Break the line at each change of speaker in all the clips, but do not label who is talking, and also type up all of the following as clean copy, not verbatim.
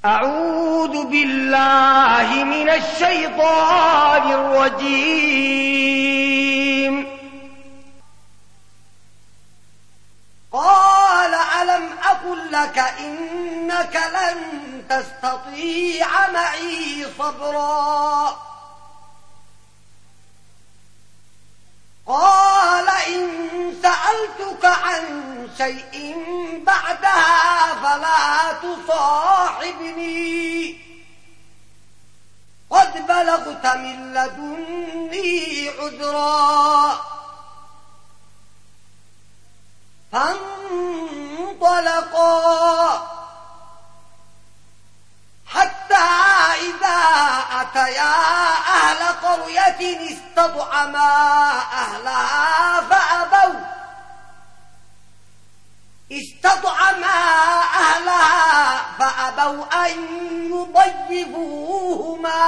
أعوذ بالله من الشيطان الرجيم.
قال ألم أقل لك إنك لن تستطيع معي صبرا قال إن سألتك عن شيء بعدها فلا تصاحبني قد بلغت من لدني عذرا فانطلقا حتى إذا أتيا أهل قرية استطعما أهلها فأبوا أن يضيفوهما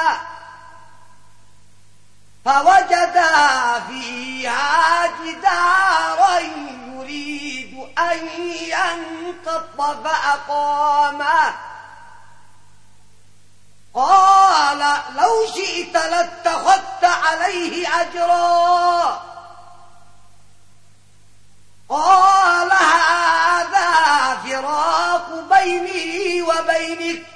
فوجدا فيها جدارا يريد أن ينقض فأقامه قال لو شئت لاتخذت عليه أجرا قال هذا فراق بيني وبينك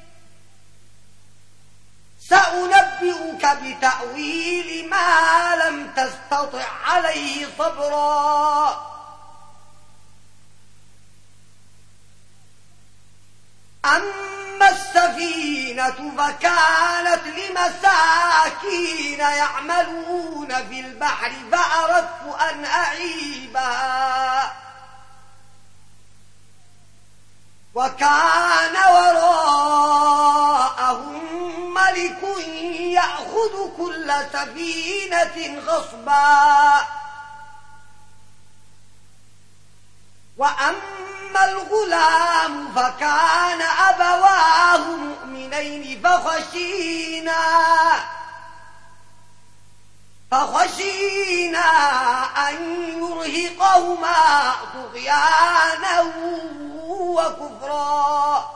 سأنبئك بتأويل ما لم تستطع عليه صبرا أما السفينة فكانت لمساكين يعملون في البحر فأردت أن أعيبها وكان وراءهم ملك يأخذ كل سفينة غصبا وأما الغلام فكان أبواه مؤمنين فخشينا أن يرهقهما طغيانا وكفرا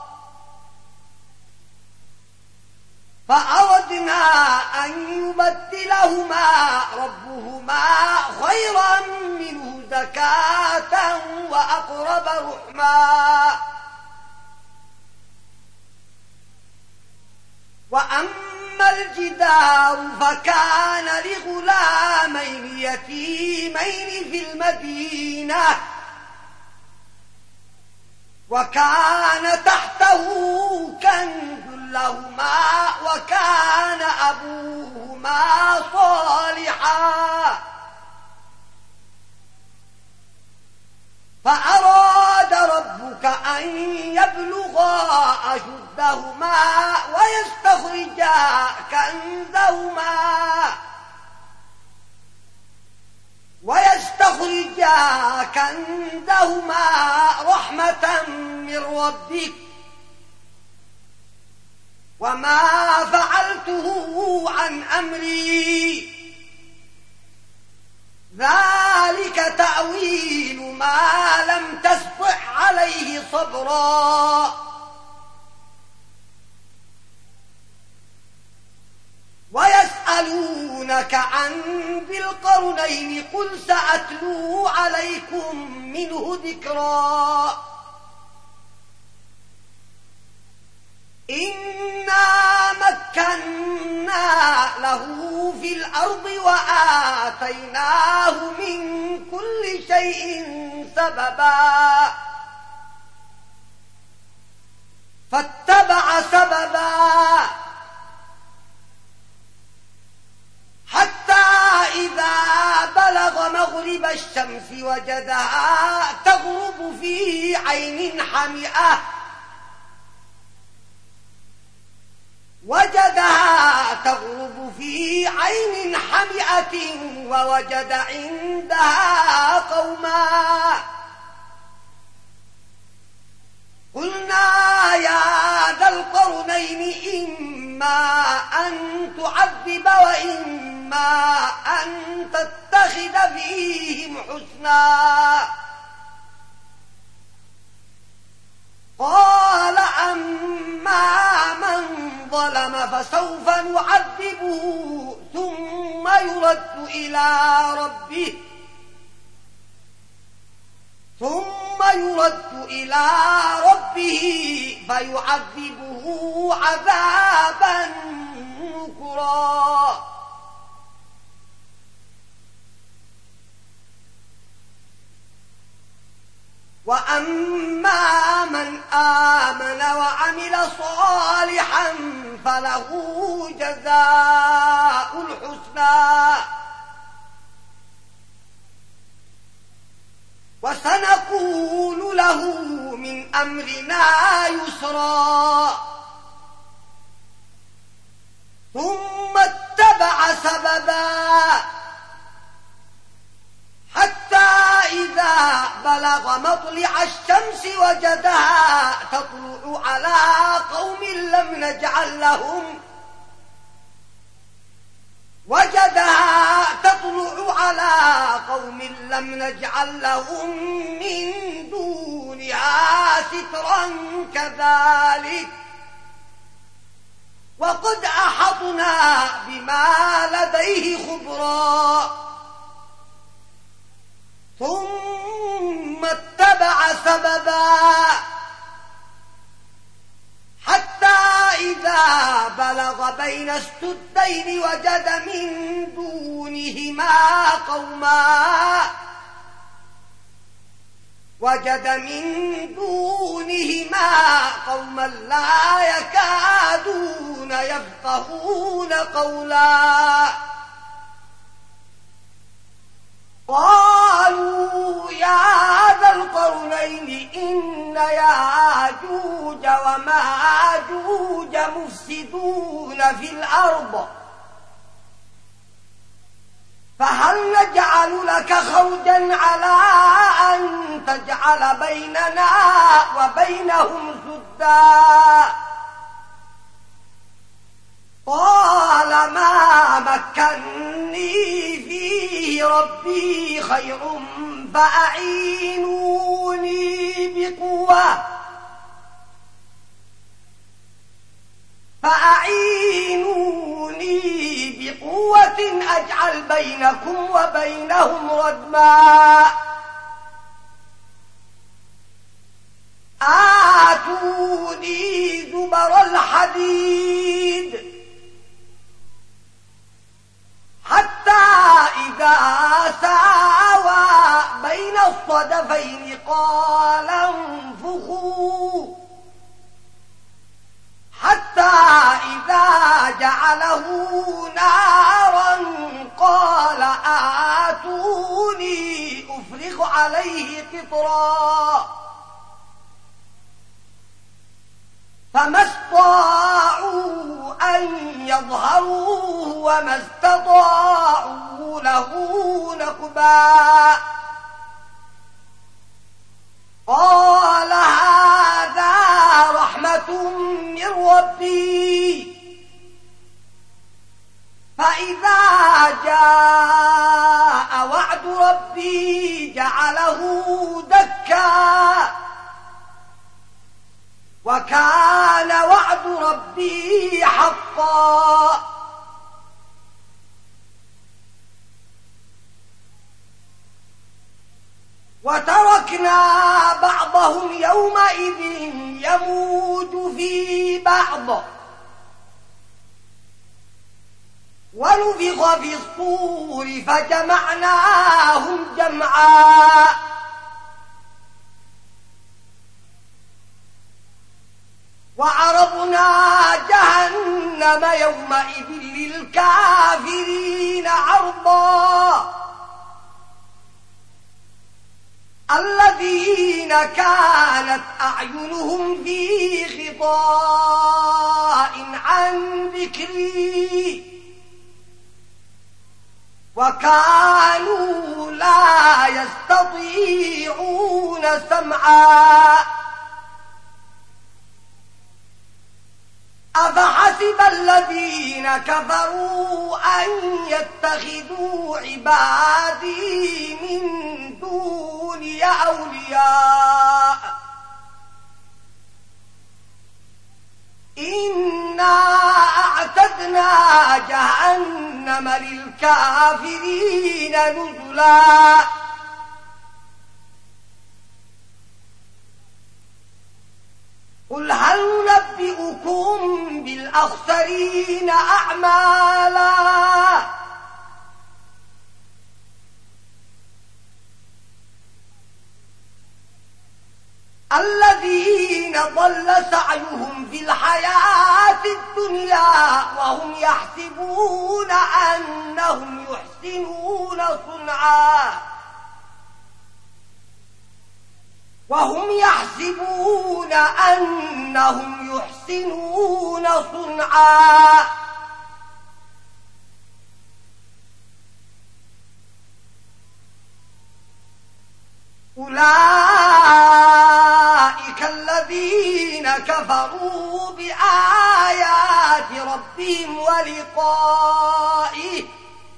فأردنا أن يبدلهما ربهما خيرا منه زكاة وأقرب رحما وأما الجدار فكان لغلامين يتيمين في المدينة وكان تحته كنز لهما وكان أبوهما صالحا فأراد ربك أن يبلغا أشدهما ويستخرجا كنزهما رحمة من ربك وما فعلته عن أمري ذلك تأويل ما لم تستطع عليه صبرا ويسألونك عن ذي القرنين قل سأتلو عليكم منه ذكرا إنا مكنا له في الأرض وآتيناه من كل شيء سببا فاتبع سببا حتى إذا بلغ مغرب الشمس وجدها تغرب في عين حمئة ووجد عندها قوما قلنا يا ذا القرنين إما أن تعذب وإما أن تتخذ فيهم حسنا قال أما فسوف نعذبه ثم يرد إلى ربه فيعذبه عذابا نكرا وأما من آمن وعمل صالحا فله جزاء الحسنى وسنقول له من أمرنا يسرا ثم اتبع سببا حتى إذا بلغ مطلع الشمس وجدها تطلع على قوم لم نجعل لهم من دونها سترا كذلك وقد أحطنا بما لديه خبرا ثم اتبع سببا حتى إذا بلغ بين السدين وجد من دونهما قوما لا يكادون يفقهون قولا قالوا يا ذا القرنين إن ياجوج وماجوج مفسدون في الأرض فهل نجعل لك خرجا على أن تجعل بيننا وبينهم سدا قال ما مكني فيه ربي خير فأعينوني بقوة أجعل بينكم وبينهم ردما آتوني زبر الحديد حتى إذا ساوى بين الصدفين قال انفخوا حتى إذا جعله نارا قال آتوني أفرغ عليه قطرا فما استطاعوا أن يظهروه وما استطاعوا له نقبا قال هذا رحمة من ربي فإذا جاء وعد ربي جعله دكا وكان وعد ربي حقا وتركنا بعضهم يومئذ يموج في بعض ونفخ في الصور فجمعناهم جمعا وعرضنا جهنم يومئذ للكافرين عرضا الذين كانت أعينهم في غطاء عن ذكري وكانوا لا يستطيعون سمعا أفحسب الذين كفروا أن يتخذوا عبادي من دوني أولياء إنا جهنم للكافرين نزلا قل هل ننبئكم بالأخسرين أعمالا الذين ضل سعيهم في الحياة الدنيا وهم يحسبون أنهم يحسنون صنعا أولئك الذين كفروا بآيات ربهم ولقائه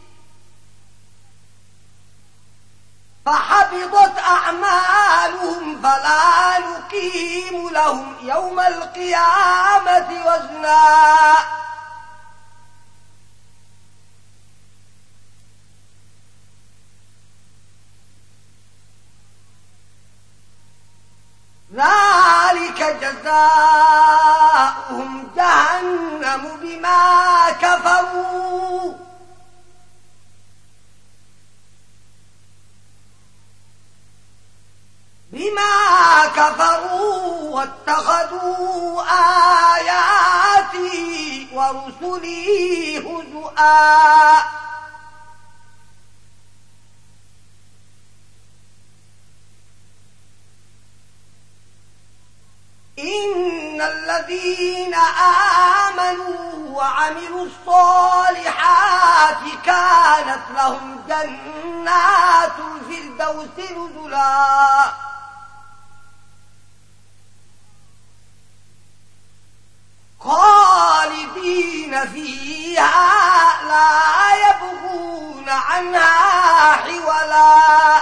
فحبطت أعمالهم فلا نقيم لهم يوم القيامة وزنا ذلك جزاؤهم جهنم بما كفروا واتخذوا آياتي ورسلي هزؤا إن الذين آمنوا وعملوا الصالحات كانت لهم جنات الفردوس نزلا خالدين فيها لا يبغون عنها حولا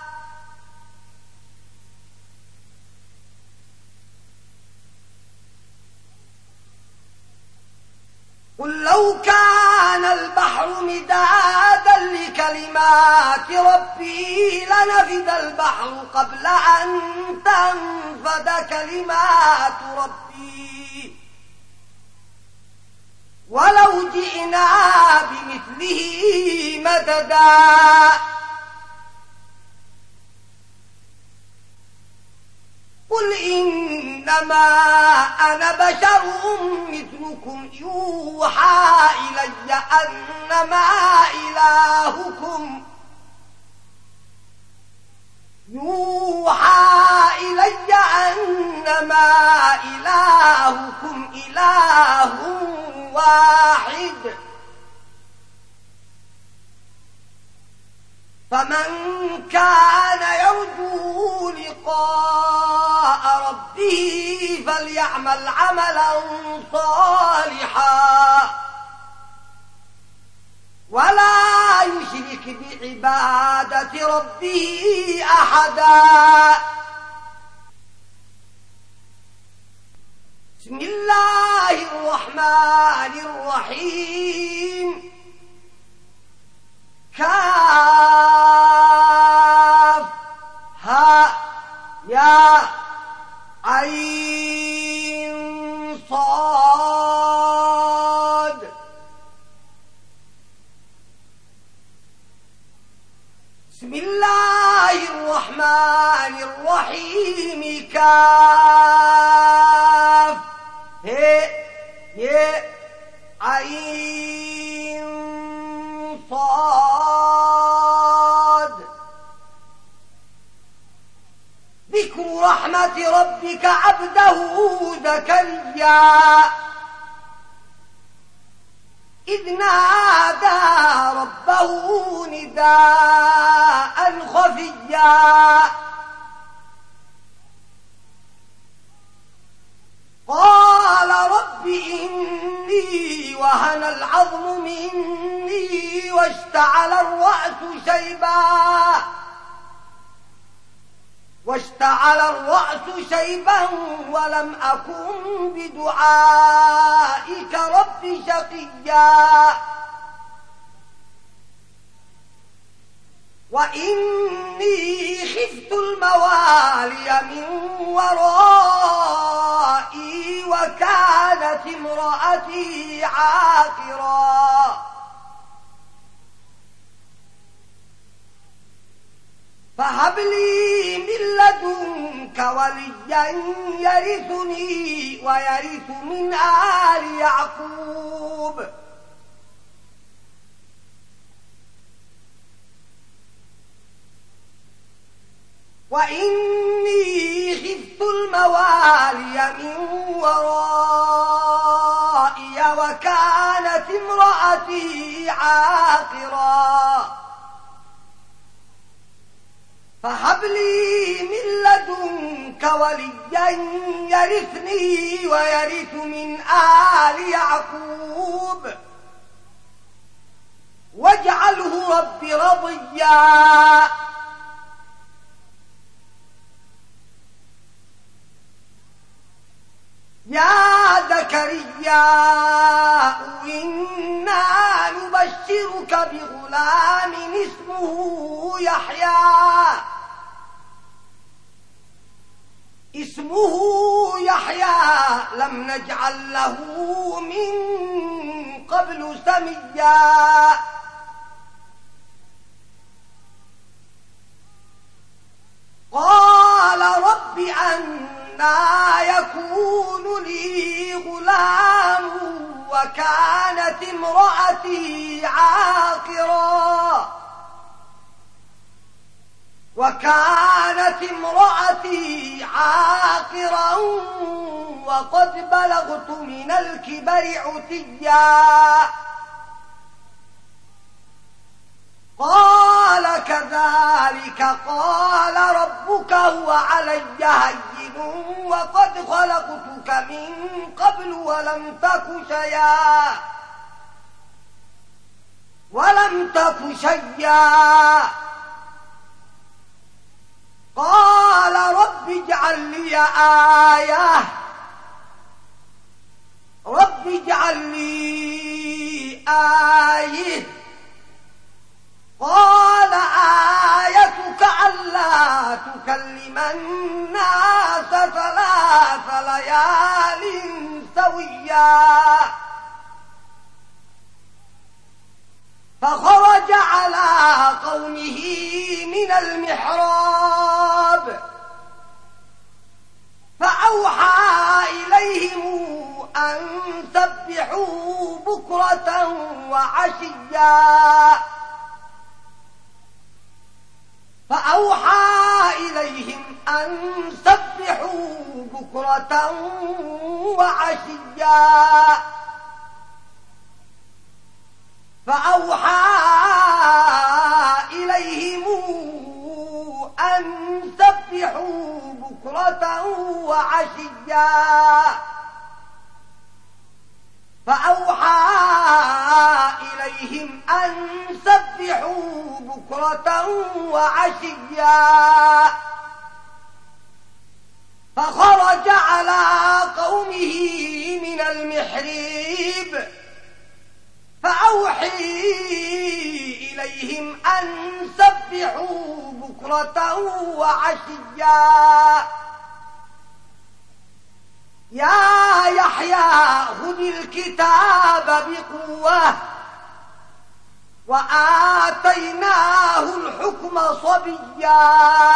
قل لو كان البحر مدادا لكلمات ربي لنفد البحر قبل أن تنفد كلمات ربي ولو جئنا بمثله مددا قل إنما أنا بشر مثلكم يوحى إلي أنما إلهكم إله واحد فمن كان يرجو لقاء ربه فليعمل عملا صالحا ولا يشرك بعبادة ربه أحدا بسم الله الرحمن الرحيم كاف ها يا عين صاد بسم الله الرحمن الرحيم كاف يا عين صاد ذكر رحمة ربك عبده زكريا إذ نادى ربه نداء خفيا قال رب إني وهن العظم مني واشتعل الرأس شيبا ولم أكن بدعائك رب ربي شقيا وإني خفت الموالي من ورائي وكانت امرأتي عاقرا فهب لي من لدنك وليا يرثني ويرث من آل يعقوب وإني خفت الموالي من ورائي وكانت امرأتي عاقرا فهب لي من لدنك وليا يرثني ويرث من آل يعقوب واجعله رب رضيا يا زكريا إنا نبشرك بغلام اسمه يحيى لم نجعل له من قبل سميا قال رب أنى يكون لي غلام وكانت امرأتي عاقرا وقد بلغت من الكبر عتيا قال كذلك قال ربك هو علي هين وقد خلقتك من قبل ولم تك شيئا قال رب اجعل لي آية قال آيتك ألا تكلم الناس 3 ليال سويا فخرج على قومه من المحراب فأوحى إليهم أن سبحوا بكرة وعشيا فخرج على قومه من المحراب فأوحى إليهم أن سبحوا بكرة وعشيا يا يحيى خذ الكتاب بقوة وآتيناه الحكم صبيا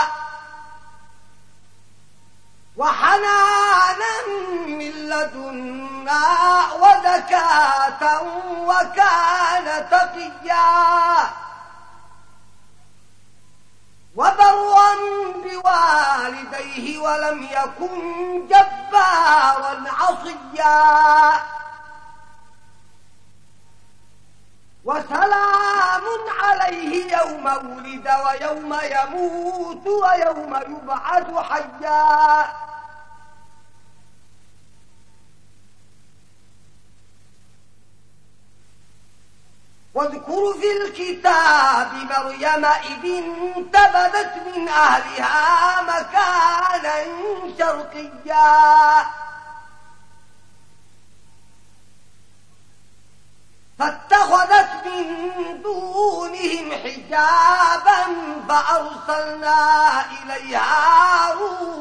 وحنانا من لدنا وزكاة وكان تقيا وبرا بوالديه ولم يكن جبارا عصيا وسلام عليه يوم ولد ويوم يموت ويوم يبعث حيا واذكر في الكتاب مريم إذ انتبذت من أهلها مكانا شرقيا فاتخذت من دونهم حجابا فأرسلنا إليها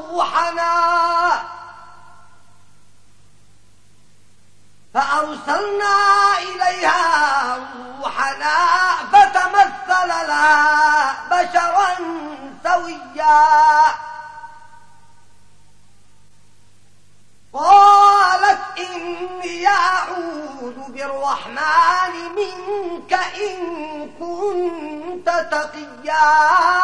روحنا فتمثل لها بشرا سويا قالت إني أعوذ بالرحمن منك إن كنت تقيا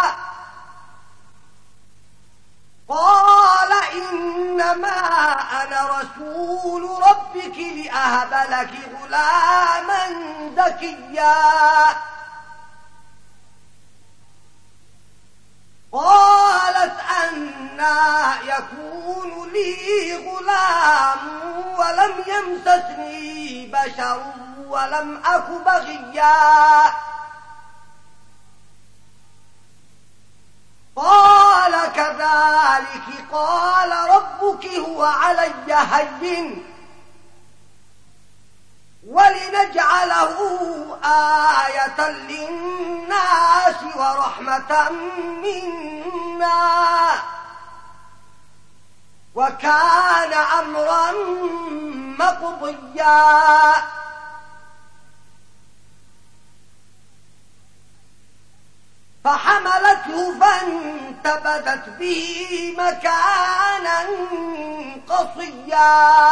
قال إنما أنا رسول ربك لأهب لك غلاما زكيا قالت أنى يكون لي غلام ولم يمسسني بشر ولم أك بغيا قال كذلك قال ربك هو علي هين ولنجعله آية للناس ورحمة منا وكان أمرا مقضيا فحملته فانتبذت به مكانا قصيا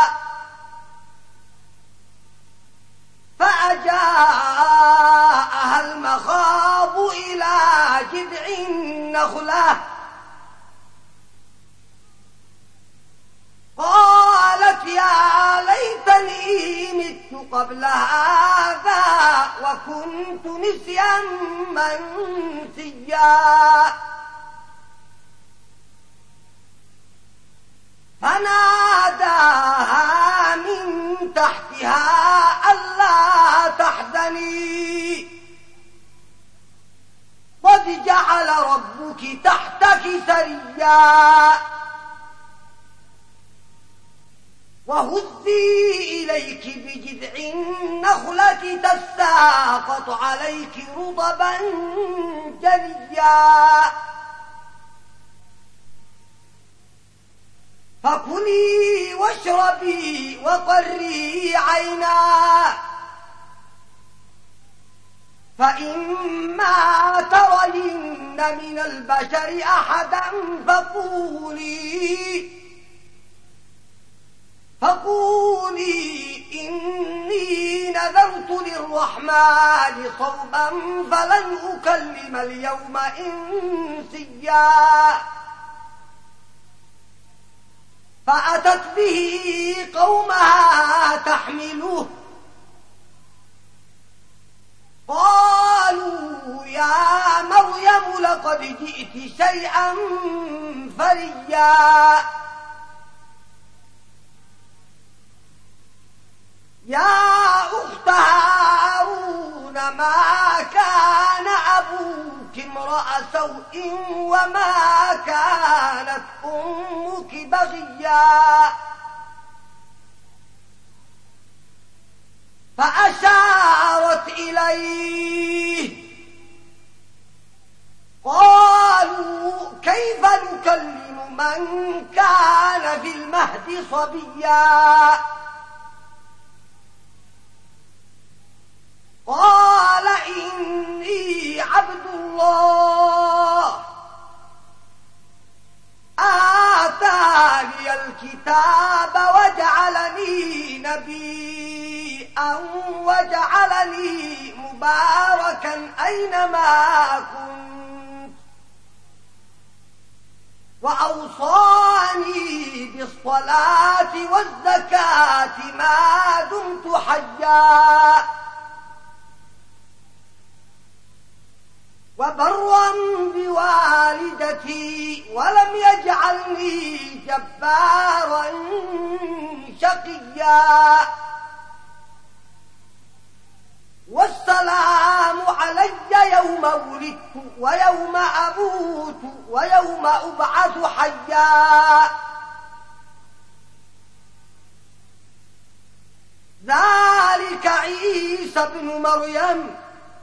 فأجاءها المخاض إلى جذع النخلة قالت يا ليتني مت قبل هذا وكنت نسيا منسيا فناداها من تحتها ألا تحزني قد جعل ربك تحتك سريا وهزي إليك بجذع النخلة تساقط عليك رطبا جنيا فكلي واشربي وقري عينا فإما ترين من البشر أحدا فقولي إني نذرت للرحمن صوما فلن أكلم اليوم إنسيا فأتت به قومها تحمله قالوا يا مريم لقد جئت شيئا فريا يا أخت هارون ما كان أبوك امرأ سوء وما كانت أمك بغيا فأشارت إليه قالوا كيف نكلم من كان في المهد صبيا قال إني عبد الله آتاني الكتاب وجعلني نبيا وجعلني مباركا أينما كنت وأوصاني بالصلاة والزكاة ما دمت حيا وبرا بوالدتي ولم يجعلني جبارا شقيا والسلام علي يوم ولدت ويوم أموت ويوم أبعث حيا ذلك ذلك عيسى ابن مريم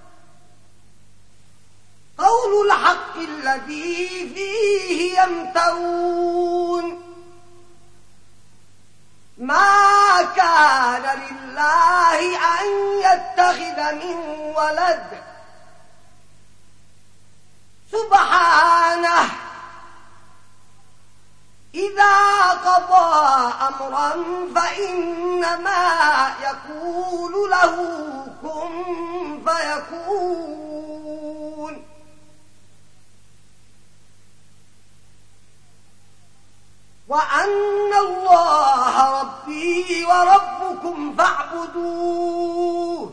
قول الحق الذي فيه يمترون ما كان لله أن يتخذ من ولد سبحانه إذا قضى أمرا فإنما يقول له كن فيكون وأن الله ربي وربكم فاعبدوه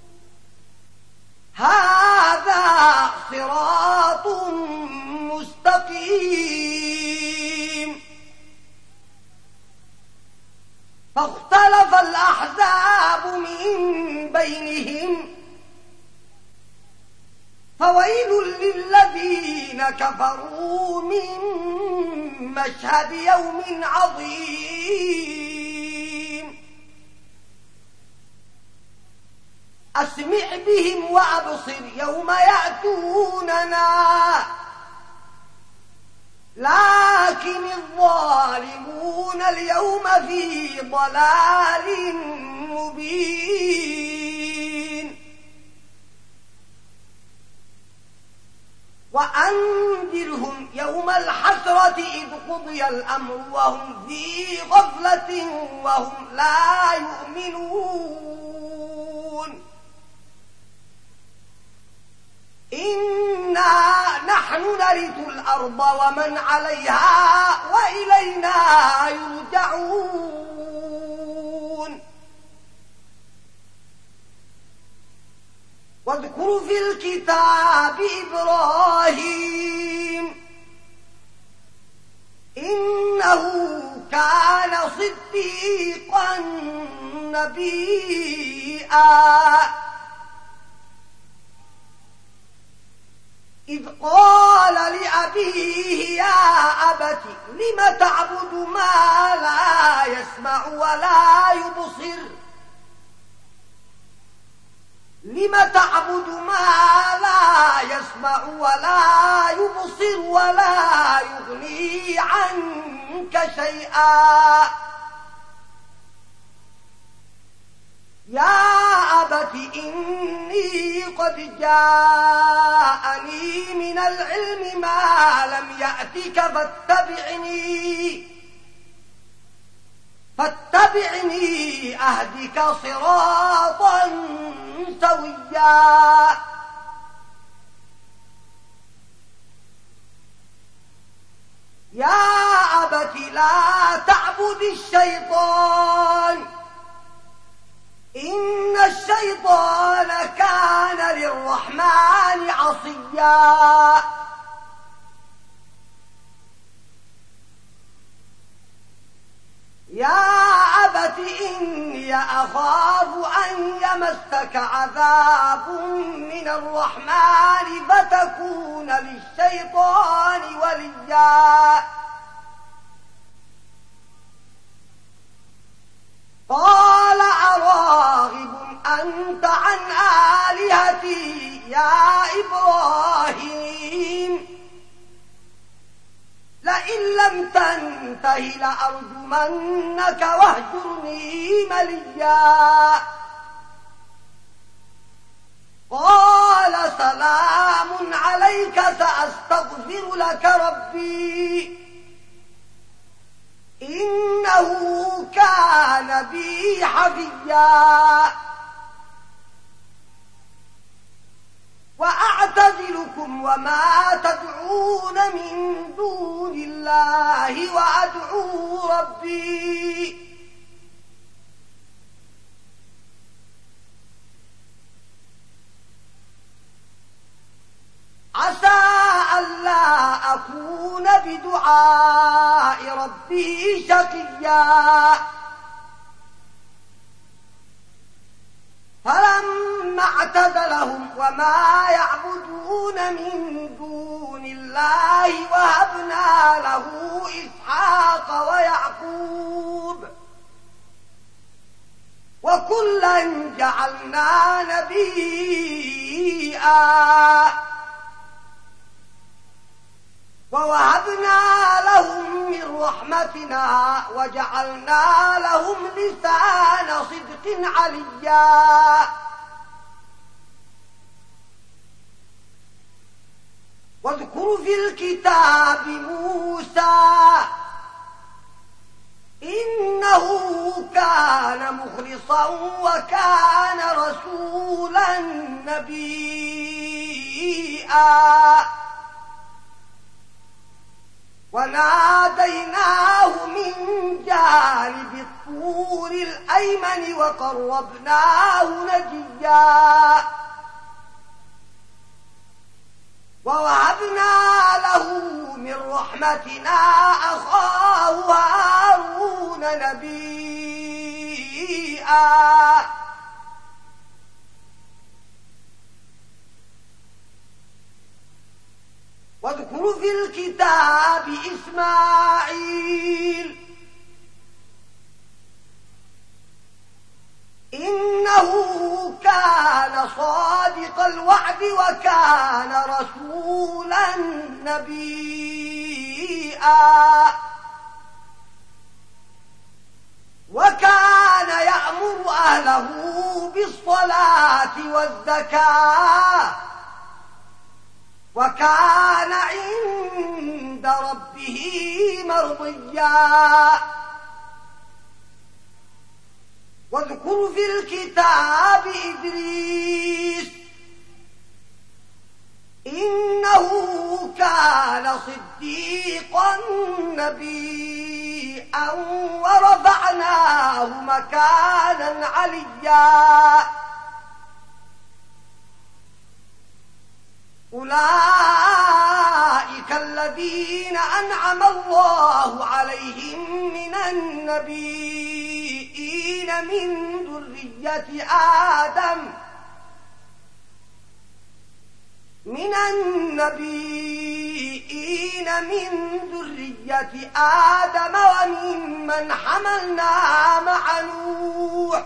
هذا صراط مستقيم فاختلف الأحزاب من بينهم فويل للذين كفروا من مشهد يوم عظيم أسمع بهم وأبصر يوم يأتوننا لكن الظالمون اليوم في ضلال مبين وأنذرهم يوم الحسرة إذ قضي الأمر وهم في غفلة وهم لا يؤمنون إنا نحن نرث الأرض ومن عليها وإلينا يرجعون واذكر في الكتاب إبراهيم إنه كان صديقا نبيا إذ قال لأبيه يا أبت لم تعبد ما لا يسمع ولا يبصر لم تعبد ما لا يسمع ولا يبصر ولا يغني عنك شيئا يا أبت إني قد جاءني من العلم ما لم يأتك فاتبعني أهدك صراطا سويا يا أبت لا تعبد الشيطان إن الشيطان كان للرحمن عصيا يا أبت إني أخاف أن يمسك عذاب من الرحمن فتكون للشيطان وليا قال أراغب أنت عن آلهتي يا إبراهيم لئن لم تنته لأرجمنك واهجرني مليا قال سلام عليك سأستغفر لك ربي إنه كان بي حفيا وأعتزلكم وما تدعون من دون الله وأدعو ربي عسى ألا أكون بدعاء ربي شقيا فلما اعتزلهم وما يعبدون من دون الله وهبنا له إسحاق ويعقوب وكلا جعلنا نبيا ووهبنا لهم من رحمتنا وجعلنا لهم لسان صدق عليا واذكر في الكتاب موسى إنه كان مخلصا وكان رسولا نبيا وناديناه من جانب الطور الأيمن وقربناه نجيا ووهبنا له من رحمتنا أخاه هارون نبيا واذكر في الكتاب إسماعيل إنه كان صادق الوعد وكان رسولا نبيا وكان يأمر أهله بالصلاة والزكاة وكان عند ربه مرضيا واذكر في الكتاب إدريس إنه كان صديقا نبيا ورفعناه مكانا عليا أولئك الذين أنعم الله عليهم من النبيين من ذرية آدم وممن حملنا مع نوح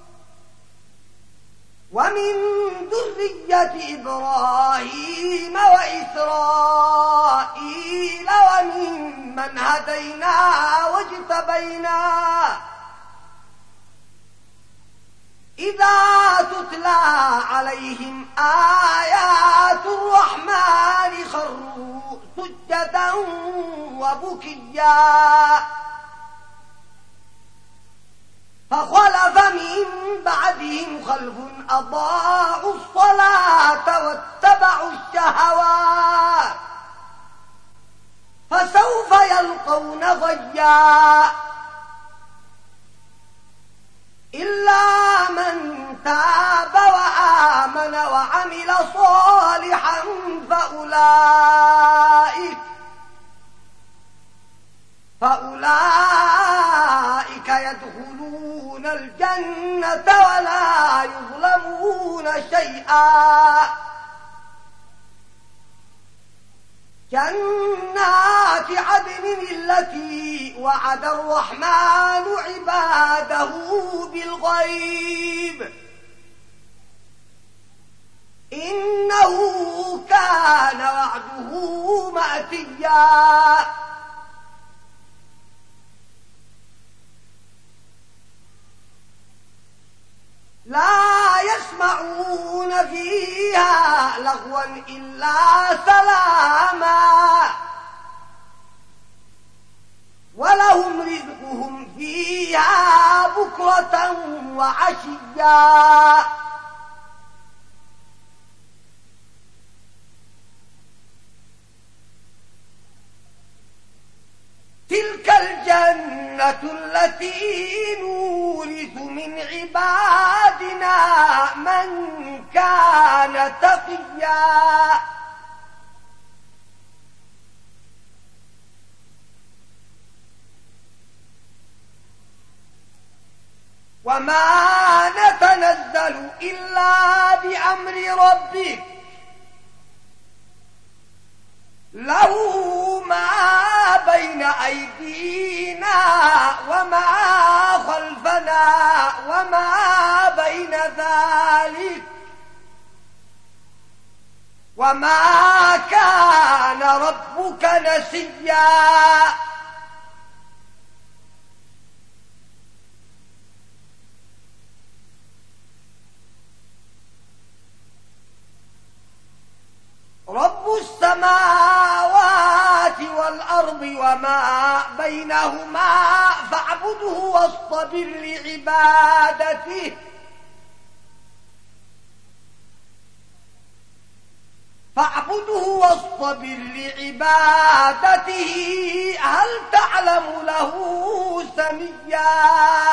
ومن ذرية إبراهيم وإسرائيل وممن هدينا واجتبينا إذا تتلى عليهم آيات الرحمن خروا سجدا وبكيا فخلف من بعدهم خلف أضاعوا الصلاة واتبعوا الشهوات فسوف يلقون غيا إلا من تاب وآمن وعمل صالحا فأولئك يدخلون الجنة ولا يظلمون شيئا جنات عدن التي وعد الرحمن عباده بالغيب إنه كان وعده مأتيا لا يسمعون فيها لغوا إلا سلاما ولهم رزقهم فيها بكرة وعشيا تلك الجنة التي نورث من عبادنا من كان تقيا وما نتنزل إلا بأمر ربك له ما بين أيدينا وما خلفنا وما بين ذلك وما كان ربك نسيا رب السماوات والأرض وما بينهما فاعبده واصطبر لعبادته هل تعلم له سميا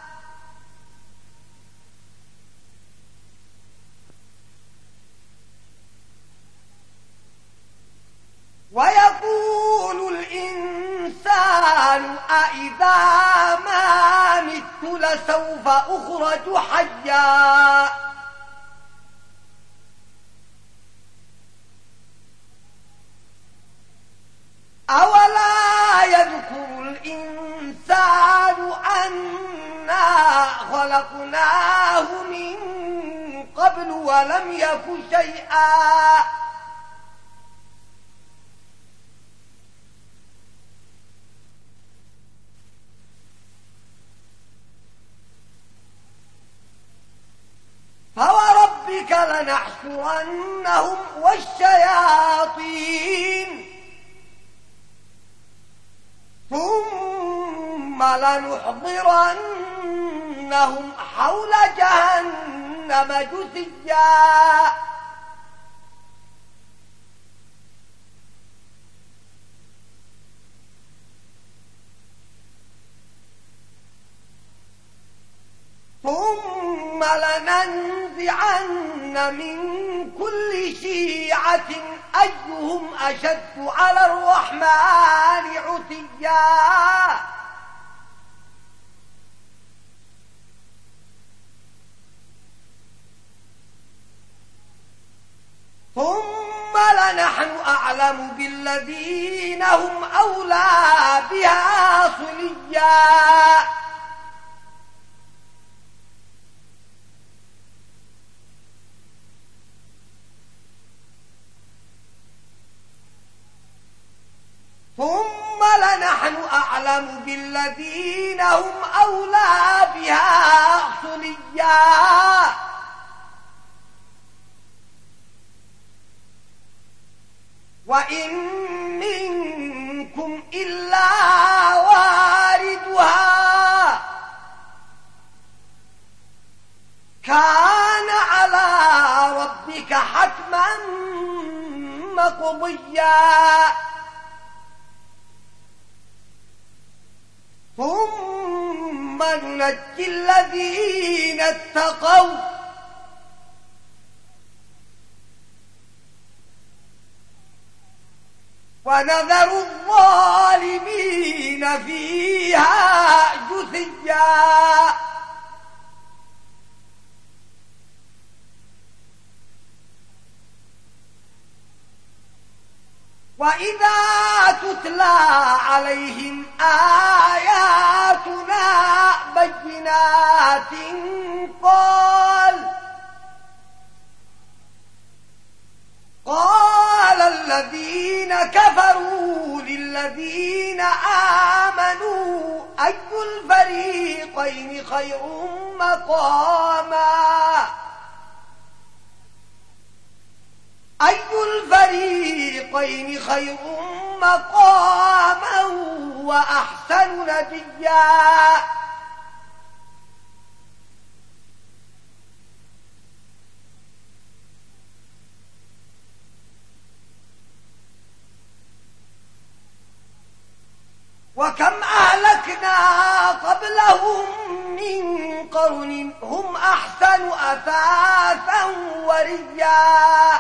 ويقول الإنسان أإذا ما مت لسوف أخرج حيا أولا يذكر الإنسان أنا خلقناه من قبل ولم يك شيئا فوربك لنحشرنهم والشياطين ثم لنحضرنهم حول جهنم جثيا ثم لننزعن من كل شيعة أيهم أشد على الرحمن عتيا ثم لنحن أعلم بالذين هم أولى بها صليا ثم لنحن أعلم بالذين هم أولى بها صليا وإن منكم إلا واردها كان على ربك حتما مقضيا ثم ننجي الذين اتقوا ونذر الظالمين فيها جثيا وإذا تتلى عليهم آياتنا بينات قال الذين كفروا للذين آمنوا أي الفريقين خير مقاما أي الفريقين خير مقاما وأحسن نديا وكم أهلكنا قبلهم من قرن هم أحسن أثاثا وريا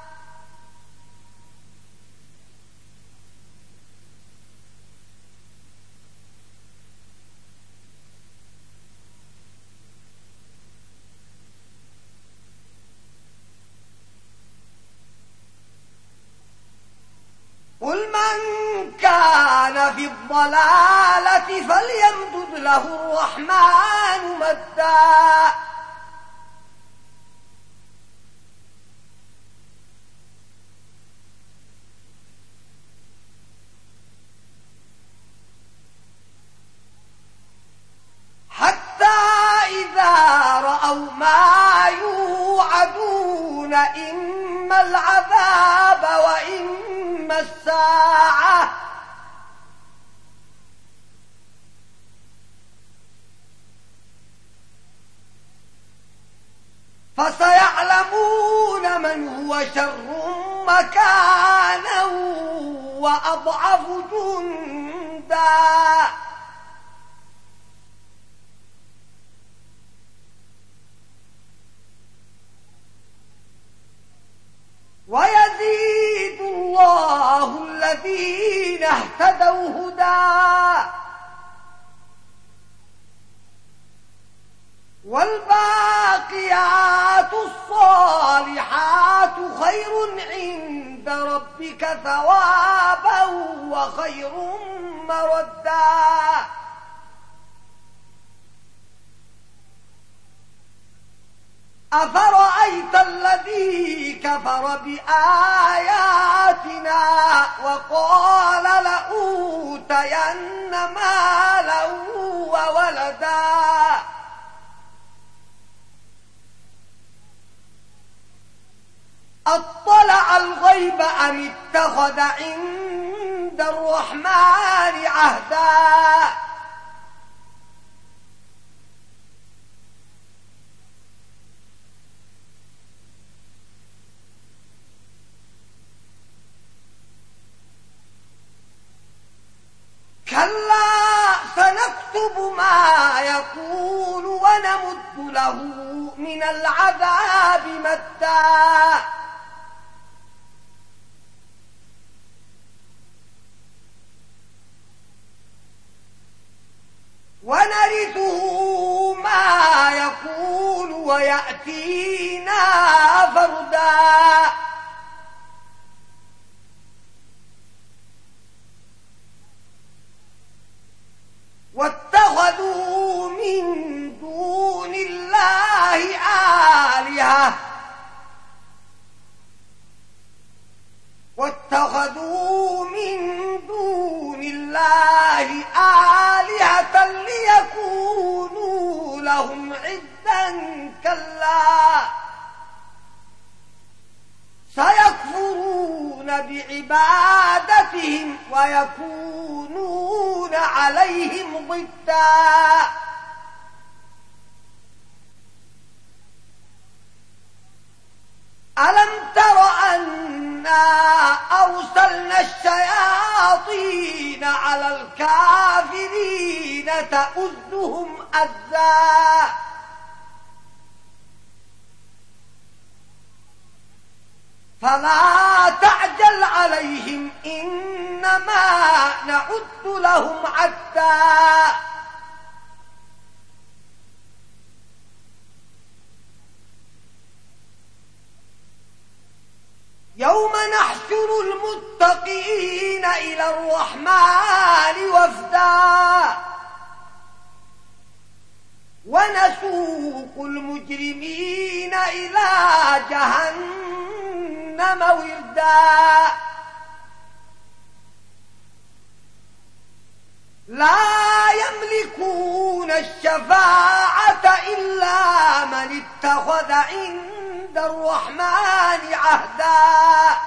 قل من كان في الضلالة فليمدد له الرحمن مدا رأوا ما يوعدون إما العذاب وإما الساعة فسيعلمون من هو شر مكانا وأضعف جندا ويزيد الله الذين اهتدوا هدى والباقيات الصالحات خير عند ربك ثوابا وخير مردا أفرأيت الذي كفر بآياتنا وقال لأوتين مالا وولدا أطلع الغيب أم اتخذ عند الرحمن عهدا كلا سنكتب ما يقول ونمد له من العذاب مدا ونرثه ما يقول ويأتينا فردا واتخذوا من دون الله آلهة ليكونوا لهم عدا كلا سيكفرون بعبادتهم ويكونون عليهم ضدا ألم تر أنا أرسلنا الشياطين على الكافرين تؤذهم أذى فلا تعجل عليهم إنما نعد لهم عدا يوم نحشر المتقين إلى الرحمن وفدا ونسوق المجرمين إلى جهنم وردا لا يملكون الشفاعة إلا من اتخذ عند الرحمن عهدا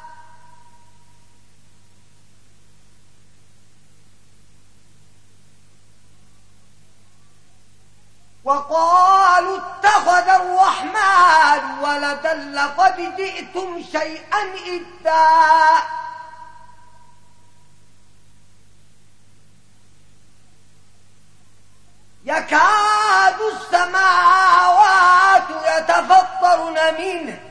وقالوا اتخذ الرحمن ولدا لقد جئتم شيئا إدا يكاد السماوات يتفطرن منه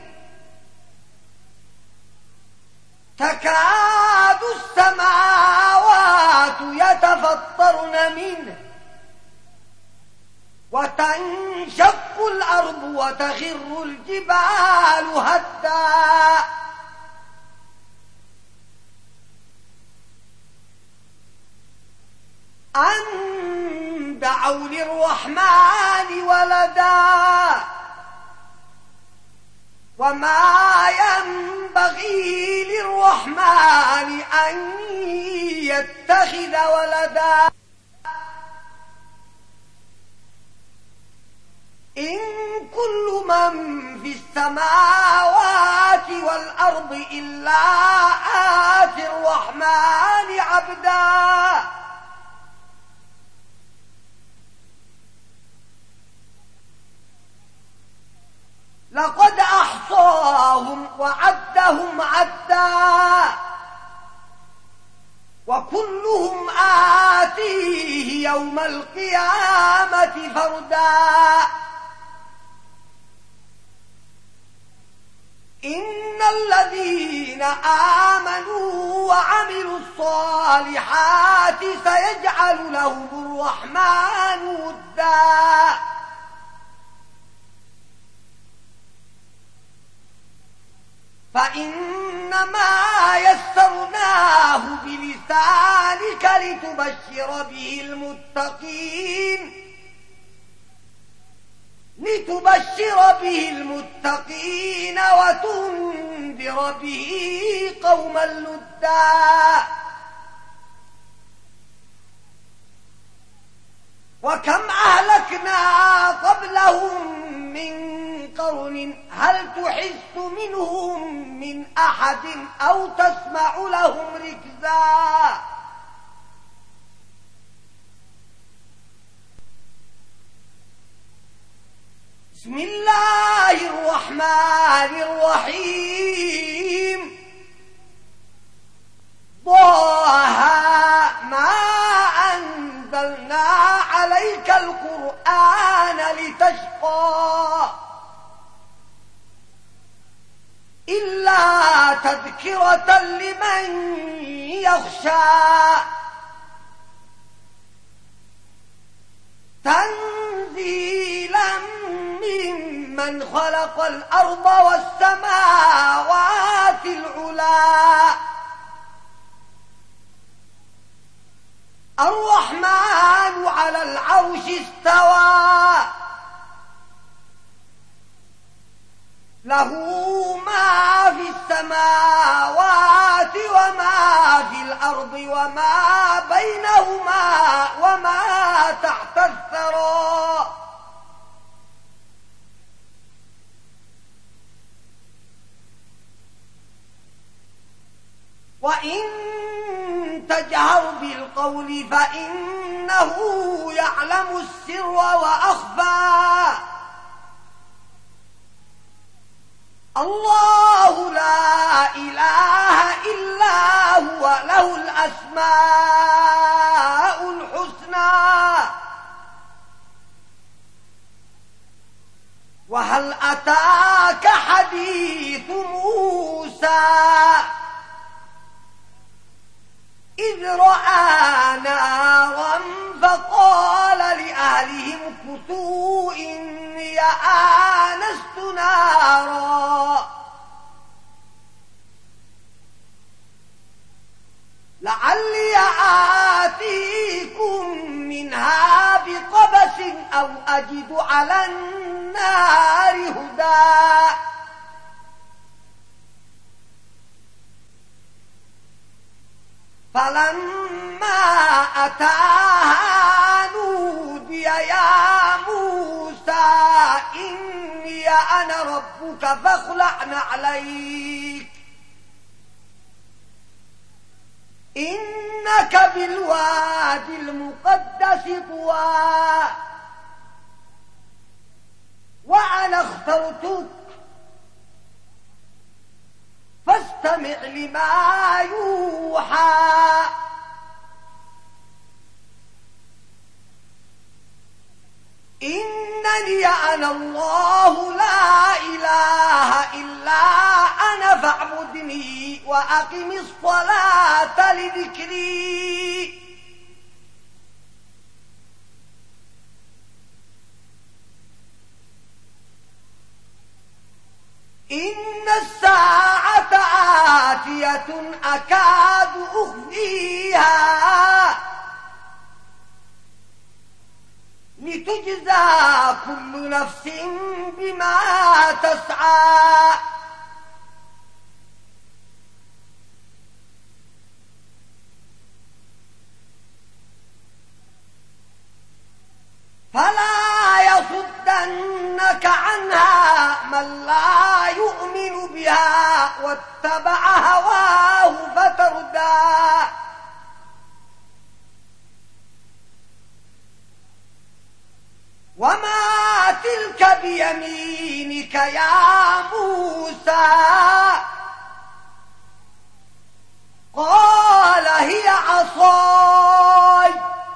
تكاد السماوات يتفطرن منه وتنشق الأرض وتخر الجبال هدا أن دعوا للرحمن ولدا وما ينبغي للرحمن أن يتخذ ولدا إن من في السماوات والأرض إلا آتي الرحمن عبدا لقد أحصاهم وعدهم عدا وكلهم آتيه يوم القيامة فردا إن الذين آمنوا وعملوا الصالحات سيجعل لهم الرحمن ودا فإنما يسرناه بلسانك لتبشر به المتقين وتنذر به قوما لدا وكم أهلكنا قبلهم من قرن هل تحس منهم من أحد أو تسمع لهم ركزا بسم الله الرحمن الرحيم طه ما أنزلنا عليك القرآن لتشقى إلا تذكرة لمن يخشى تنزيلا ممن خلق الأرض والسماوات العلى الرحمن على العرش استوى له ما في السماوات وما في الأرض وما بينهما وما تحت الثرى وإن تجهر بالقول فإنه يعلم السر وأخفى الله لا إله إلا هو له الأسماء الحسنى وهل أتاك حديث موسى إذ رأى نارا فقال لأهلهم كثوا إني آنست نارا لعلي آتيكم منها بقبس أو أجد على النار هدى فلما أتاها نودي يا موسى إني أنا ربك فاخلع نعليك إنك بالوادي المقدس طوى وأنا اخترتك فاستمع لما يوحى إنني أنا الله لا إله إلا أنا فاعبدني وأقم الصلاة لذكري إن الساعة آتية أكاد أخفيها لتجزى كل نفس بما تسعى فلا يصدنك لنصرفنك عنها من لا يؤمن بها واتبع هواه فتردى وما تلك بيمينك يا موسى قال هي عصاي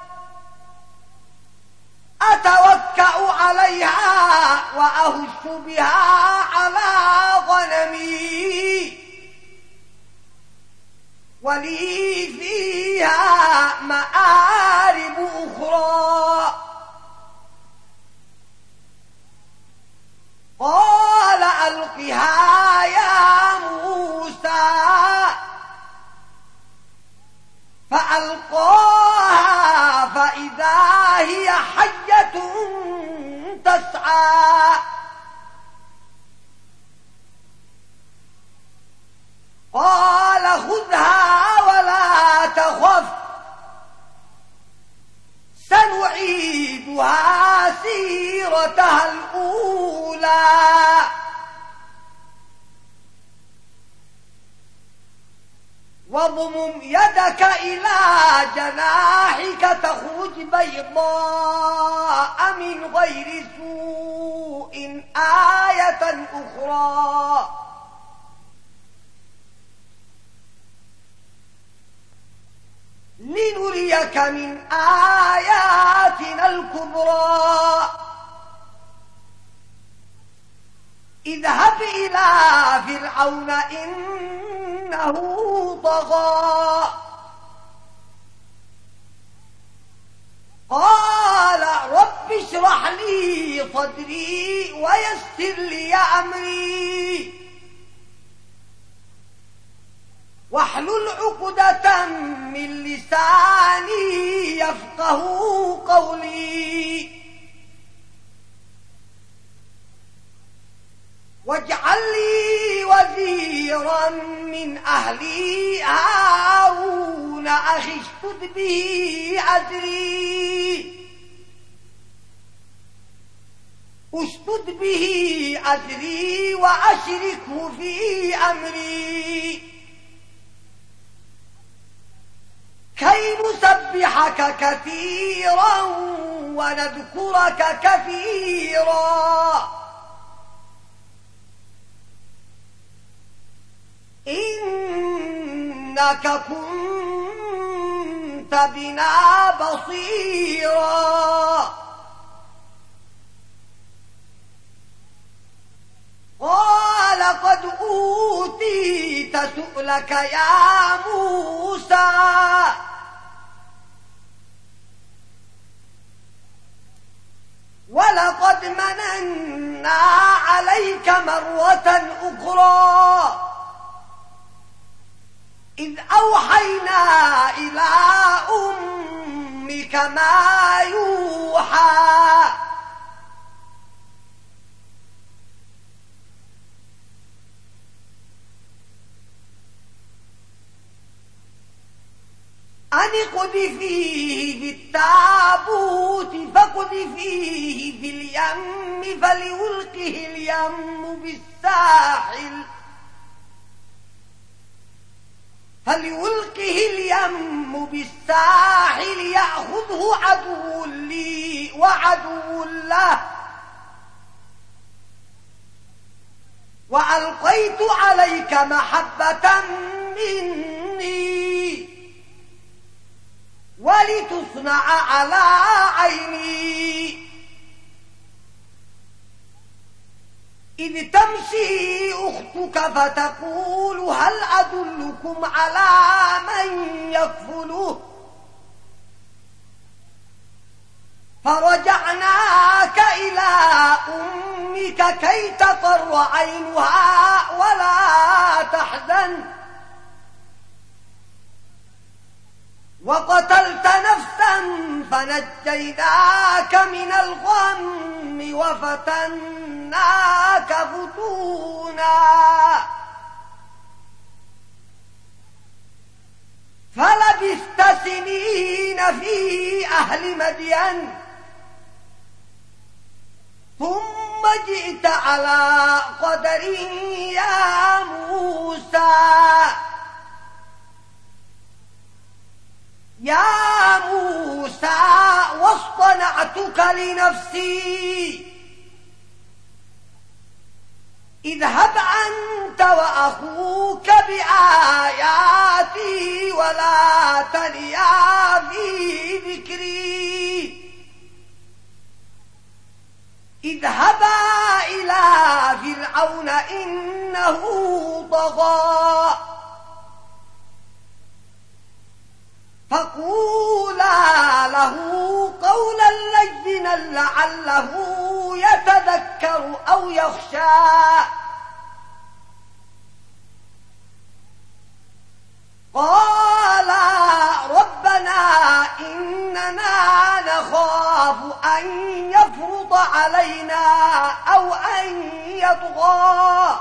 أتوكأ عليها وأهش بها على غنمي ولي فيها مآرب أخرى قال ألقها يا موسى فألقاها فإذا هي حية تسعى قال خذها ولا تخف سنعيدها سيرتها الأولى واضمم يدك إلى جناحك تخرج بيضاء من غير سوء آية أخرى لنريك من آياتنا الكبرى اذهب إلى فرعون إنه طغى قال رب اشرح لي صدري ويسر لي أمري واحلل عقدة من لساني يفقه قولي واجعل لي وزيرا من أهلي هارون أخي اشدد به أزري وأشركه في أمري كي نسبحك كثيرا ونذكرك كثيرا إنك كنت بنا بصيرا قال قد أوتيت سؤلك يا موسى ولقد مننا عليك مرة أخرى إذ أوحينا إلى أمك ما يوحى أن اقذفيه في التابوت فاقذفيه في اليم فليلقه اليم بالساحل يأخذه عدو لي وعدو له وألقيت عليك محبة مني ولتصنع على عيني إذ تمشي أختك فتقول هل أدلكم على من يكفله فرجعناك إلى أمك كي تقر عينها ولا تحزن وقتلت نفسا فنجيناك من الغم وفتناك فتونا فلبثت سنين في أهل مدين ثم جئت على قدر يا موسى يا موسى واصطنعتك لنفسي اذهب أنت وأخوك بآياتي ولا تنيا في ذكري اذهبا إلى فرعون إنه طغى فقولا له قولا لينا لعله يتذكر أو يخشى قالا ربنا إننا نخاف أن يفرط علينا أو أن يطغى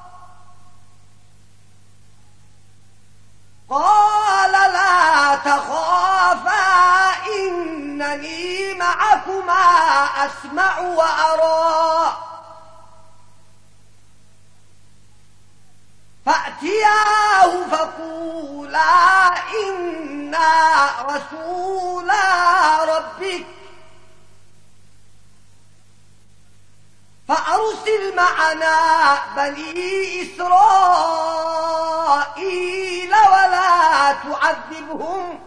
قال لا تخافا إنني معكما أسمع وأرى فأتياه فقولا إنا رسولا ربك فأرسل معنا بني إسرائيل ولا تعذبهم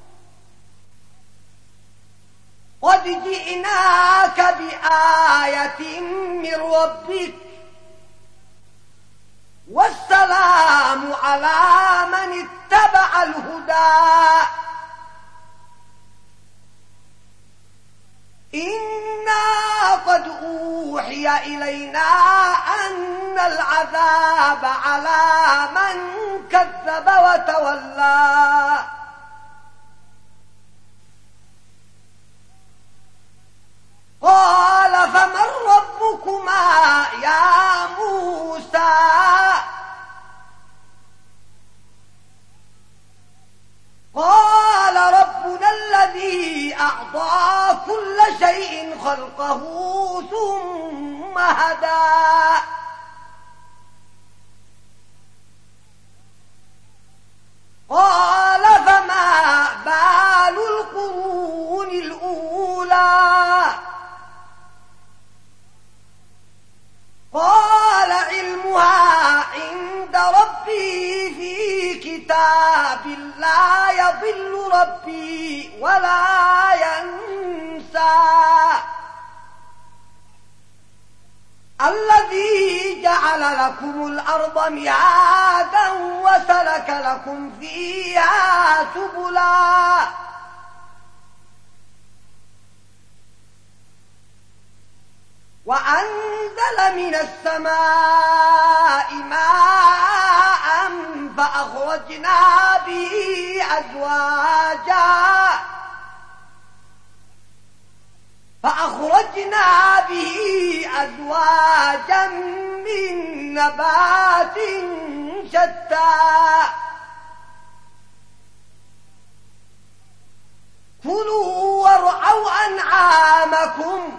قد جئناك بآية من ربك والسلام على من اتبع الهدى إنا قد أوحي إلينا أن العذاب على من كذب وتولى قال فمن ربكما يا موسى قال ربنا الذي أعطى كل شيء خلقه ثم هدى قال فما بال القرون الأولى قال علمها عند ربي في كتاب لا يضل ربي ولا ينسى الذي جعل لكم الأرض مهادا وسلك لكم فيها سبلا وأنزل من السماء ماء فأخرجنا به أزواجا من نبات شتى كلوا وارعوا أنعامكم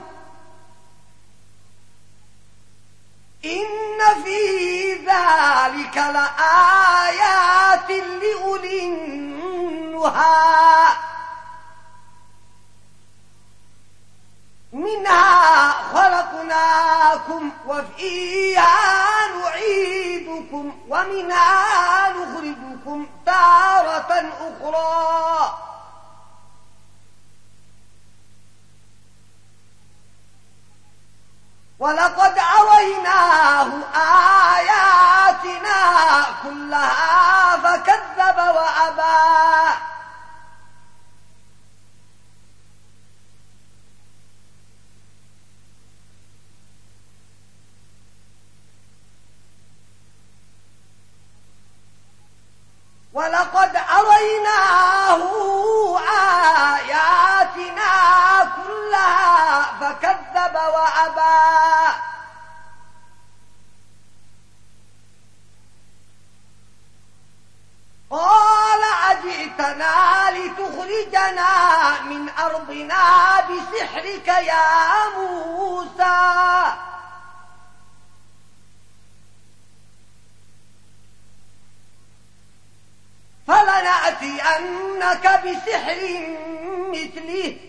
إن في ذلك لآيات لأولي النهى منها خلقناكم وفيها نعيدكم ومنها نخرجكم تارة أخرى ولقد أريناه آياتنا كلها فكذب وأبى ولقد أريناه آياتنا كلها فكذب وأبى قال أجئتنا لتخرجنا من أرضنا فأمضنا بسحرك يا موسى فلنأتينك بسحر مثله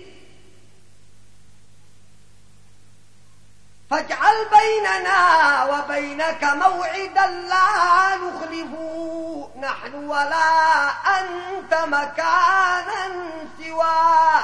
فاجعل بيننا وبينك موعدا لا نخلفه نحن ولا أنت مكانا سواه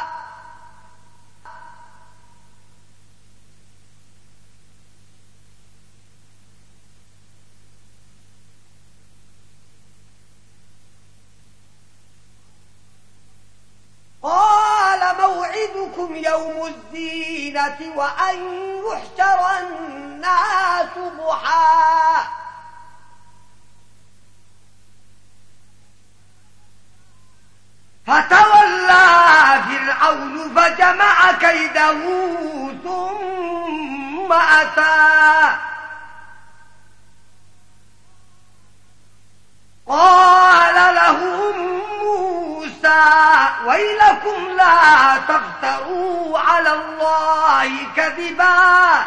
قال موعدكم يوم الزينة وأن يحشر الناس ضحى فتولى فرعون فجمع كيده ثم أتى قال لهم ويلكم لا تفتروا على الله كذبا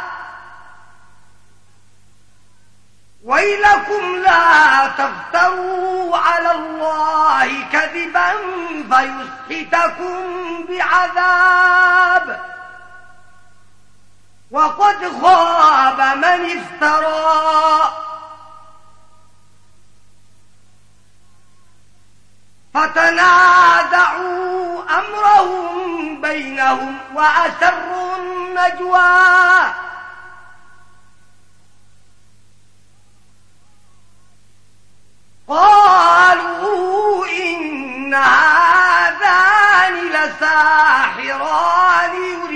ويلكم لا تفتروا على الله كذبا فيسحتكم بعذاب وقد خاب من افترى فتنازعوا أمرهم بينهم وأسروا النجوى قالوا إن هذان لساحران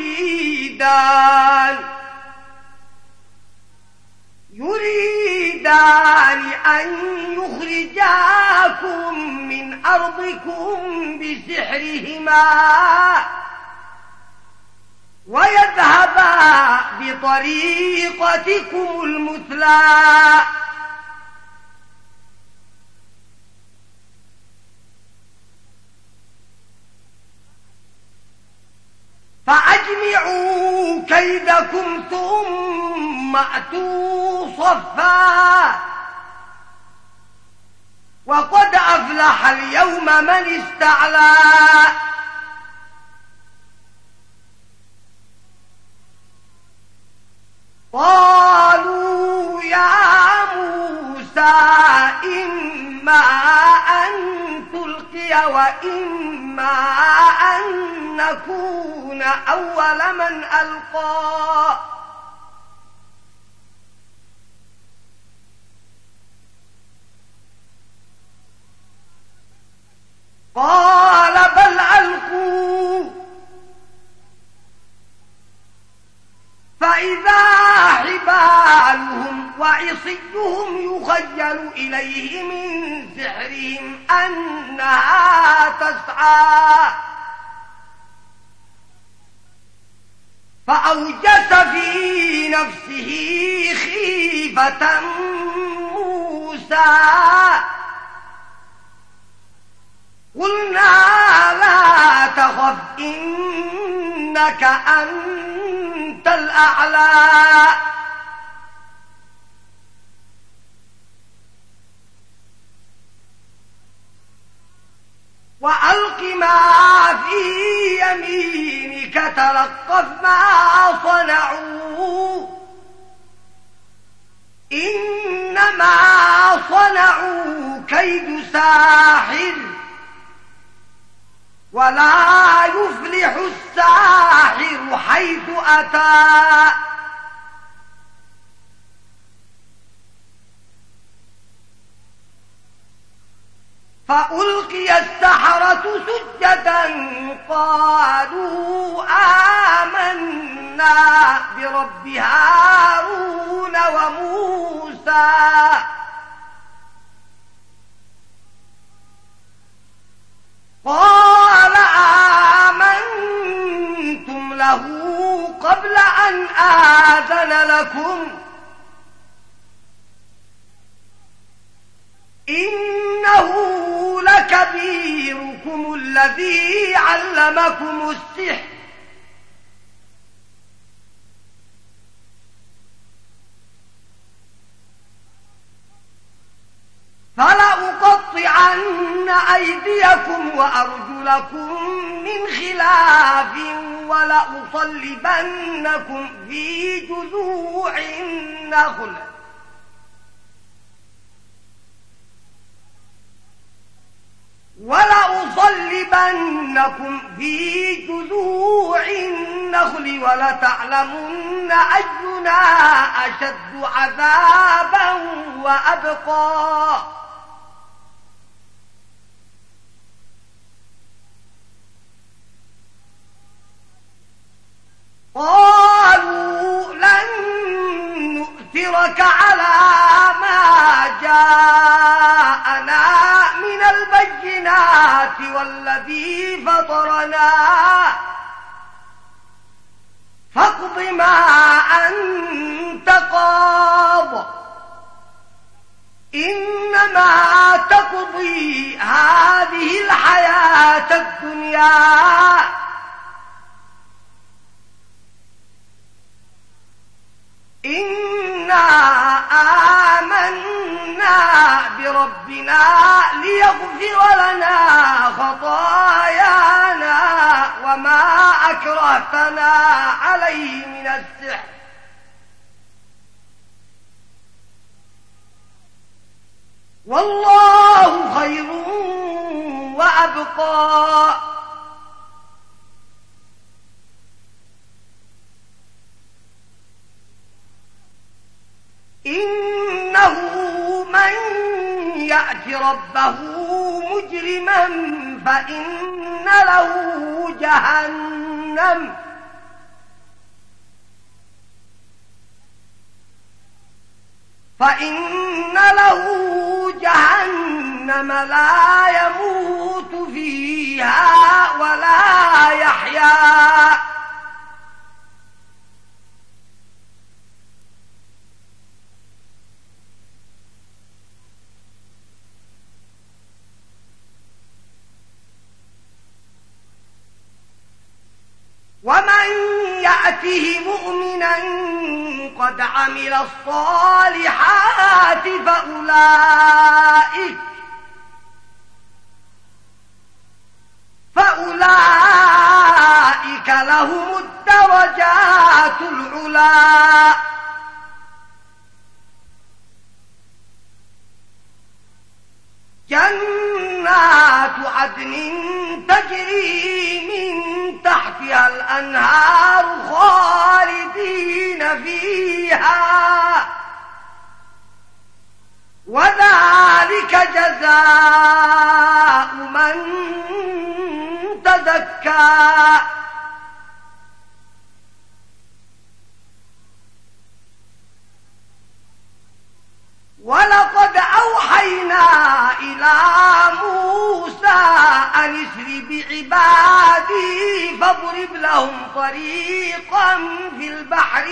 يريدان أن يخرجاكم من أرضكم بسحرهما ويذهبا بطريقتكم المثلى فأجمعوا كيدكم ثم أتوا صفا وقد أفلح اليوم من استعلى قالوا يا موسى إما أن تلقي وإما أن نكون أول من ألقى قال بل ألقوا فإذا حبالهم وعصيهم يخيل إليه من سحرهم أنها تسعى فأوجس في نفسه خيفة موسى قلنا لا تخف إنك أنت الأعلى وألق ما في يمينك تلقف ما صنعوا إنما صنعوا كيد ساحر ولا يفلح الساحر حيث أتى فألقي السحرة سجدا قالوا آمنا برب هارون وموسى قال آمنتم له قبل أن آذن لكم إنه لكبيركم الذي علمكم السحر
لأقطعن أيديكم وأرجلكم من خلاف ولأصلبنكم في جذوع النخل ولتعلمن أينا أشد عذابا وأبقى قالوا لن نؤثرك على ما جاءنا من البينات والذي فطرنا فاقض ما أنت قاض إنما تقضي هذه الحياة الدنيا إنا آمنا بربنا ليغفر لنا خطايانا وما أكرهتنا عليه من السحر والله خير وأبقى إنه من يأت ربه مجرما فإن له جهنم لا يموت فيها ولا يحيا ومن يأته مؤمنا قد عمل الصالحات فأولئك لهم الدرجات العلى جنات عدن تجري من تحتها الأنهار خالدين فيها وذلك جزاء من تزكى ولقد أوحينا إلى موسى أن اسر بعبادي فاضرب لهم طريقا في البحر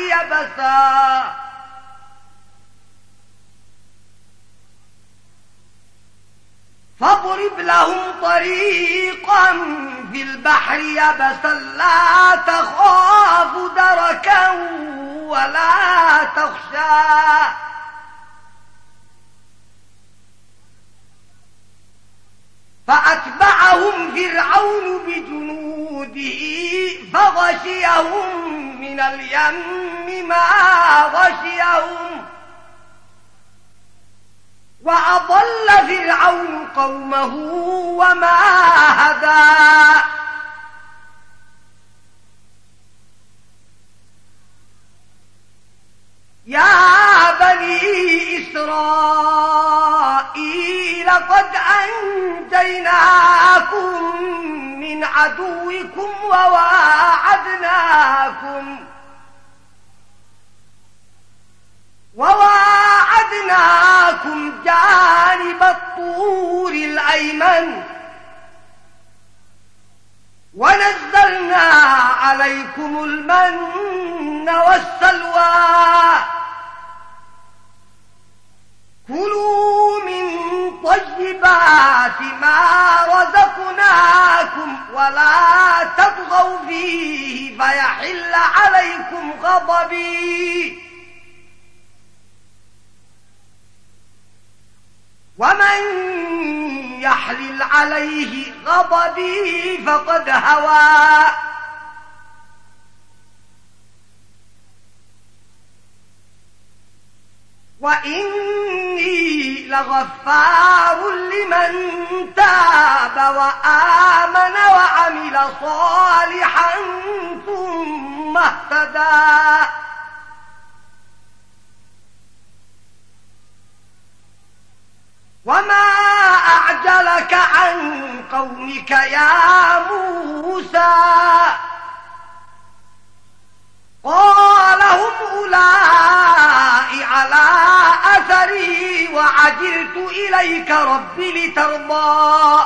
يبسا لا تخاف دركا ولا تخشى فأتبعهم فرعون بجنوده فغشيهم من اليم ما غشيهم وأضل فرعون قومه وما هدى يا بني إسرائيل قد أنجيناكم من عدوكم وواعدناكم جانب الطور الأيمن ونزلنا عليكم المن والسلوى كلوا من طيبات ما رزقناكم ولا تطغوا فيه فيحل عليكم غضبي ومن عليه غضبي فقد هوى وإني لغفار لمن تاب وآمن وعمل صالحا ثم اهتدى وما أعجلك عن قومك يا موسى قال هم أولئك على أثري وعجلت إليك رب لترضى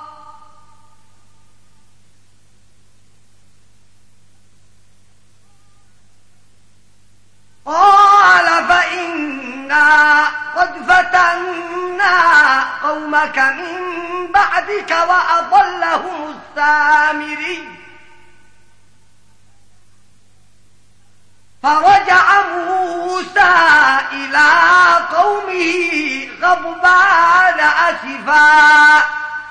قال فإنا قد فتنا قومك من بعدك وأضلهم السامري فرجع موسى إلى قومه غضبان أسفا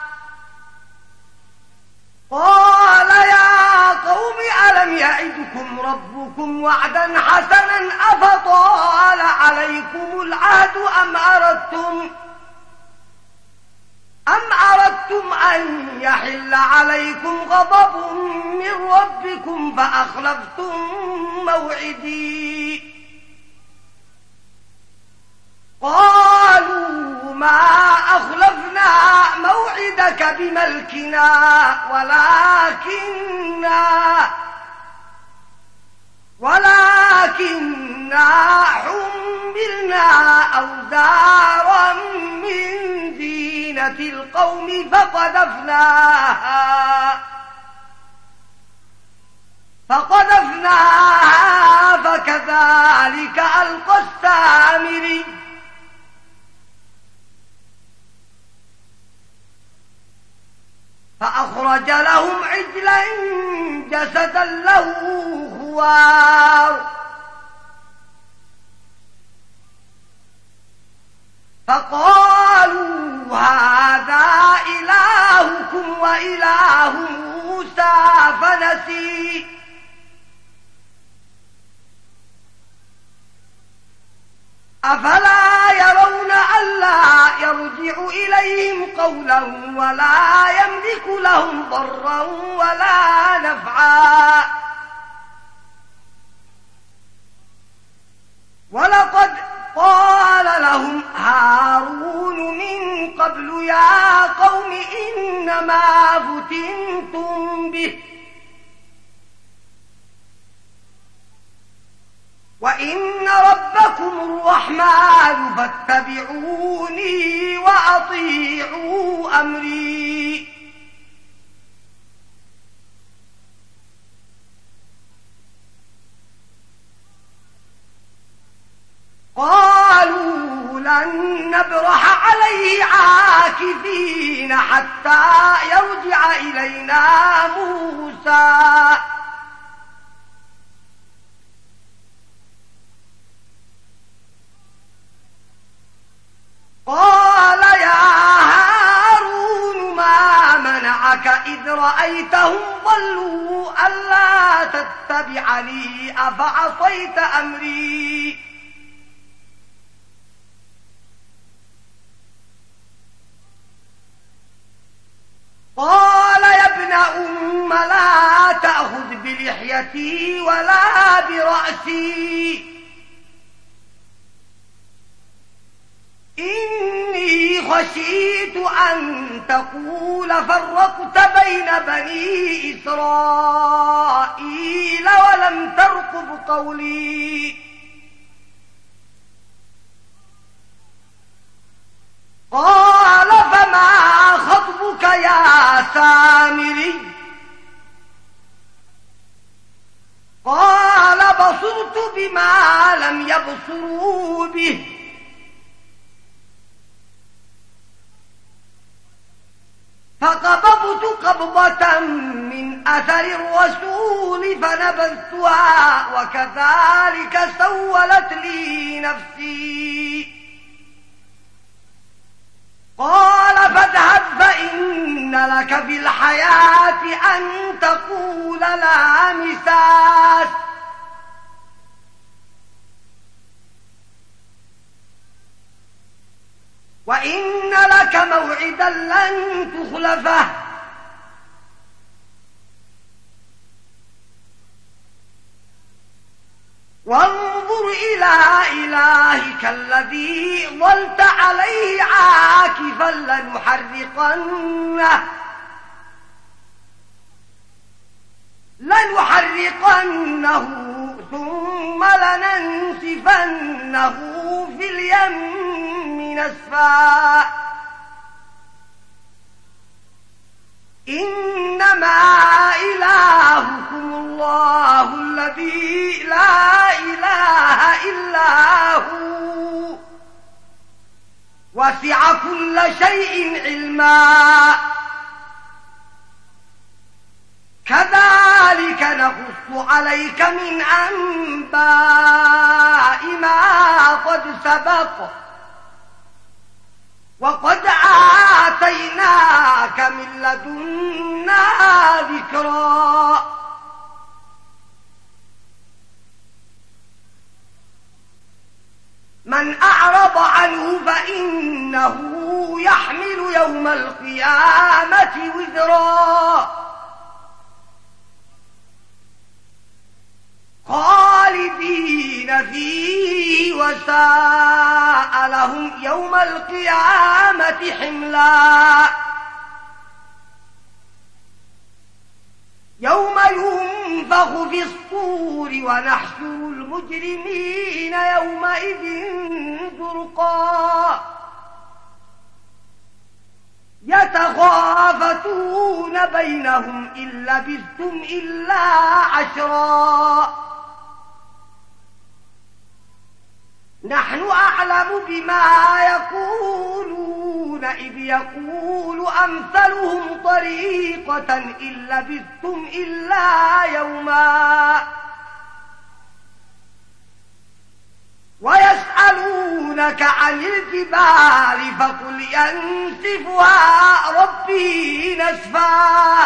قال يا قوم ألم يعدكم ربكم وعدا حسنا أفطال عليكم العهد أم أردتم أن يحل عليكم غضب من ربكم فأخلفتم موعدي قالوا ما أخلفنا موعدك بملكنا ولكننا حملنا أوزارا من زينة القوم فقذفناها فكذلك ألقى السامري فأخرج لهم عجلا جسدا له خوار فقالوا هذا إلهكم وإله موسى فنسي أفلا يرون ألا يرجع إليهم قولا ولا يملك لهم ضرا ولا نفعا ولقد قال لهم هارون من قبل يا قوم إنما فتنتم به وإن ربكم الرحمن فاتبعوني وأطيعوا أمري قالوا لن نبرح عليه عاكفين حتى يرجع إلينا موسى قال يا هارون ما منعك إذ رأيتهم ضلوا ألا تتبعني أفعصيت أمري قال يا ابن أم لا تأخذ بلحيتي ولا برأسي إني خشيت أن تقول فرقت بين بني إسرائيل ولم ترقب قولي قال فما خطبك يا سامري قال بصرت بما لم يبصروا به فقبضت قبضة من أثر الرسول فنبذتها وكذلك سولت لي نفسي قال فاذهب فإن أن تقول لا مساس وإن لك موعدا لن تخلفه وانظر إلى إلهك الذي ظلت عليه عاكفا لنحرقنه ثم لننسفنه في اليم نسفا إنما إلهكم الله الذي لا إله إلا هو وسع كل شيء علما كذلك نقص عليك من أنباء ما قد سبق وقد آتيناك من لدنا ذكرا من أعرض عنه فإنه يحمل يوم القيامة وزرا خالدين فيه وساء لهم يوم القيامة حملا يوم ينفخ في الصور ونحشر المجرمين يومئذ زرقا يتخافتون بينهم إن لبثتم إلا عشرا نحن أعلم بما يقولون إذ يقول أمثلهم طريقة إن لبثتم إلا يوما ويسألونك عن الجبال فقل ينسفها ربي نسفا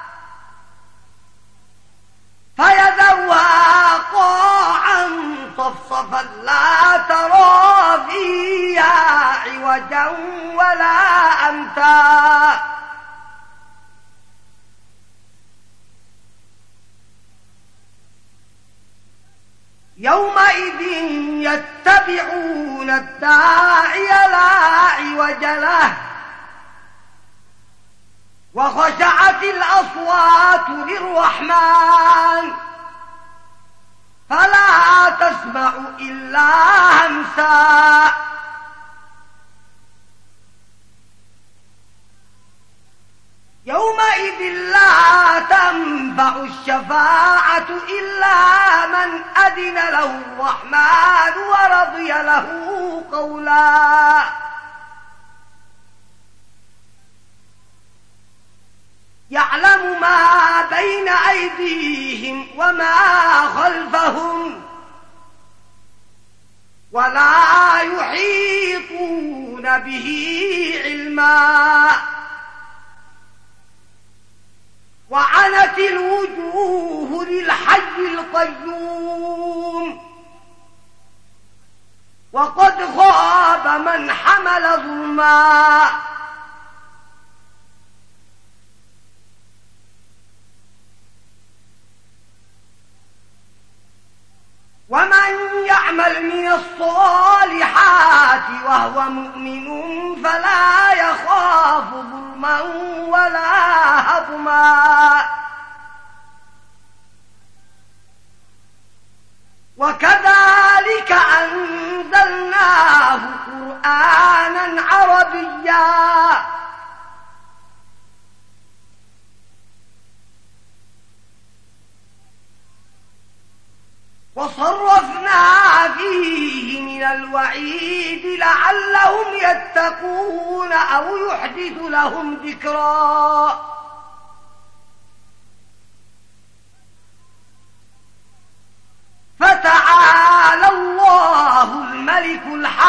فيذرها قاعا صفصفا لا ترى فيها عوجا ولا أمتا يومئذ يتبعون الداعي لا عوج له وخشعت الأصوات للرحمن فلا تسمع إلا همسا يومئذ لا تنفع الشفاعة إلا من أذن له الرحمن ورضي له قولا يعلم ما بين أيديهم وما خلفهم ولا يحيطون به علما وعنت الوجوه للحي القيوم وقد خاب من حمل ظلما ومن يعمل من الصالحات وهو مؤمن فلا يخاف ظلما ولا هضما وكذلك أنزلناه قرآنا عربيا وصرفنا فيه من الوعيد لعلهم يتقون أو يحدث لهم ذكرا فتعالى الله الملك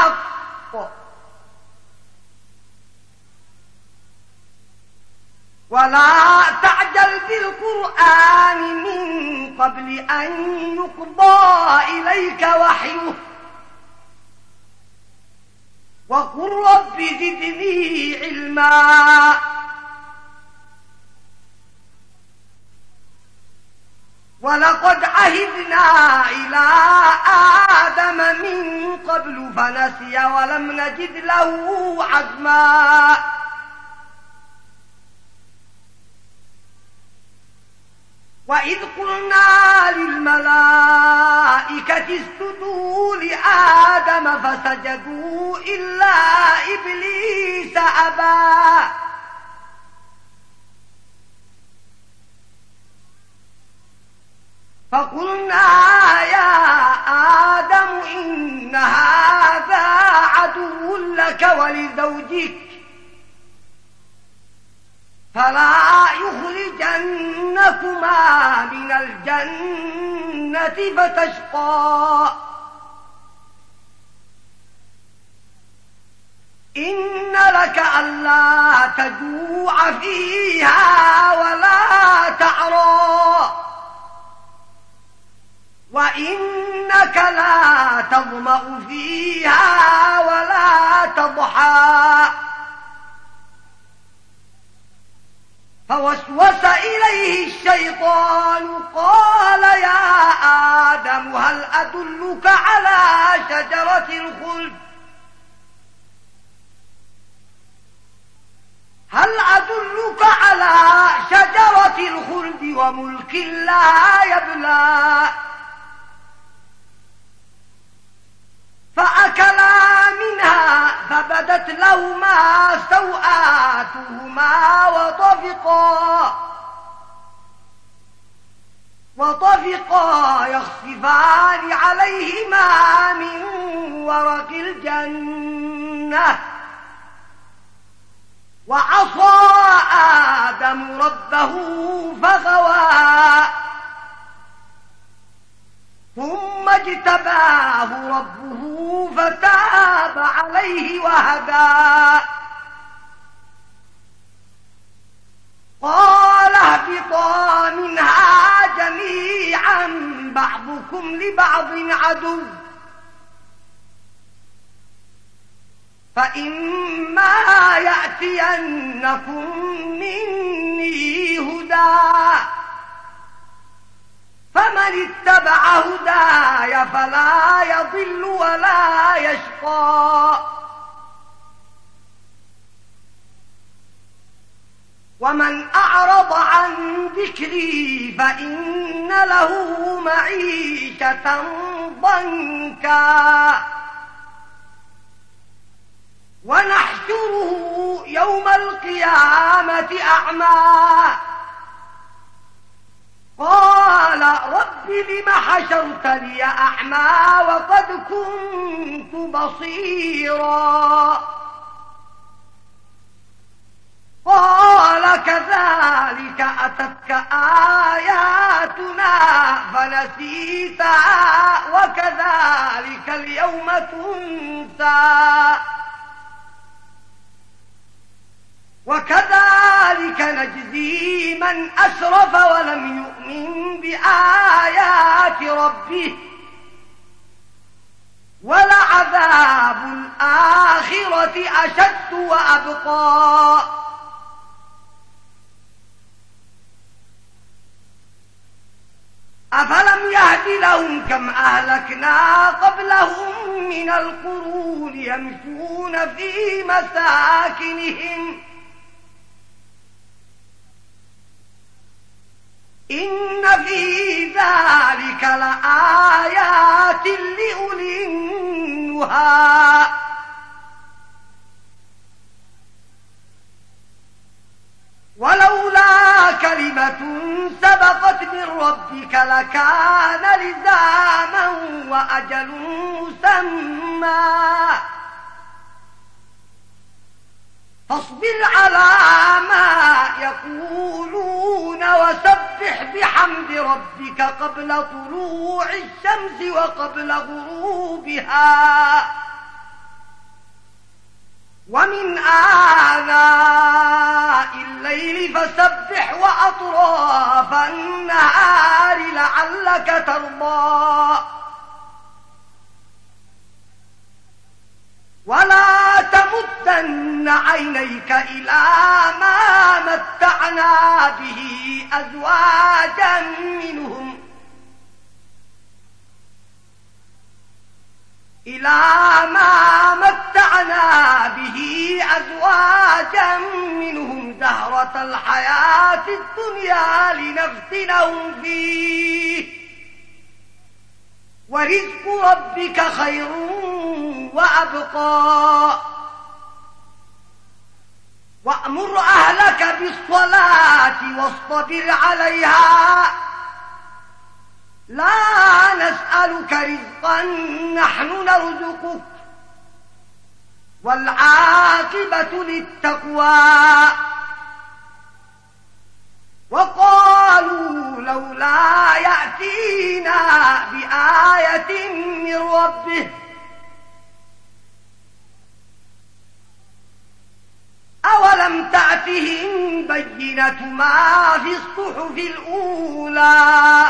الحق ولا تعجل بالقرآن من قبل أن يقضى إليك وحيه وقل رب زدني علما ولقد عهدنا إلى آدم من قبل فنسي ولم نجد له عزما وإذ قلنا للملائكة اسجدوا لآدم فسجدوا إلا إبليس أبى فقلنا يا آدم إن هذا عدو لك ولزوجك فلا يخرجنكما من الجنة فتشقى إن لك ألا تجوع فيها ولا تعرى وإنك لا تظمأ فيها ولا تضحى فوسوس إليه الشيطان قال يا آدم هل أدلك على شجرة الخلد وملك لا يبلى فأكلا منها فبدت لهما سوآتهما وطفقا يخصفان عليهما من ورق الجنة وعصى آدم ربه فغوى ثم اجتباه ربه فتاب عليه وهدى قال اهبطا منها جميعا بعضكم لبعض عدو فإما يأتينكم مني هدى فمن اتبع هداي فلا يضل ولا يشقى ومن أعرض عن ذكري فإن له معيشة ضنكا ونحشره يوم القيامة أعمى قال رب لم حشرتني أعمى وقد كنت بصيرا قال كذلك أتتك آياتنا فنسيتها وكذلك اليوم تنسى وكذلك نجزي من أسرف ولم يؤمن بآيات ربه ولعذاب الآخرة أشد وأبقى أفلم يهد لهم كم أهلكنا قبلهم من القرون يمشون في مساكنهم إن في ذلك لآيات لأولي النهى ولولا كلمة سبقت من ربك لكان لزاما وأجل مسمى فاصبر على ما يقولون وسبح بحمد ربك قبل طلوع الشمس وقبل غروبها ومن آناء الليل فسبح أطراف النهار لعلك ترضى ولا تمدن عينيك إلى ما متعنا به أزواجا منهم زهرة الحياة الدنيا لنفتنهم فيه ورزق ربك خير وأبقى وأمر أهلك بالصلاة واصطبر عليها لا نسألك رزقا نحن نرزقك والعاقبة للتقوى وقالوا لولا يأتينا بآية من ربه أولم تأتهم بينة ما في الصحف الأولى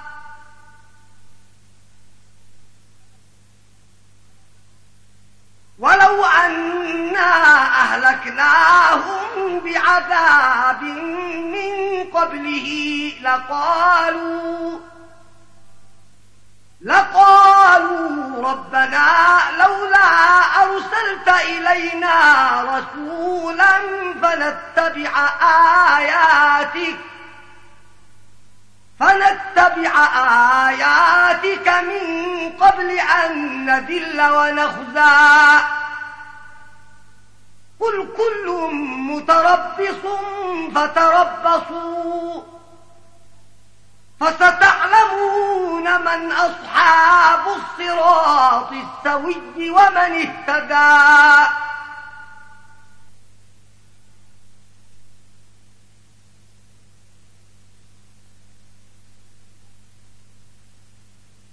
ولو أنا أهلكناهم بعذاب من قبله لقالوا ربنا لولا أرسلت إلينا رسولا فنتبع آياتك من قبل أن نذل ونخزى قل كل متربص فتربصوا فستعلمون من أصحاب الصراط السوي ومن اهتدى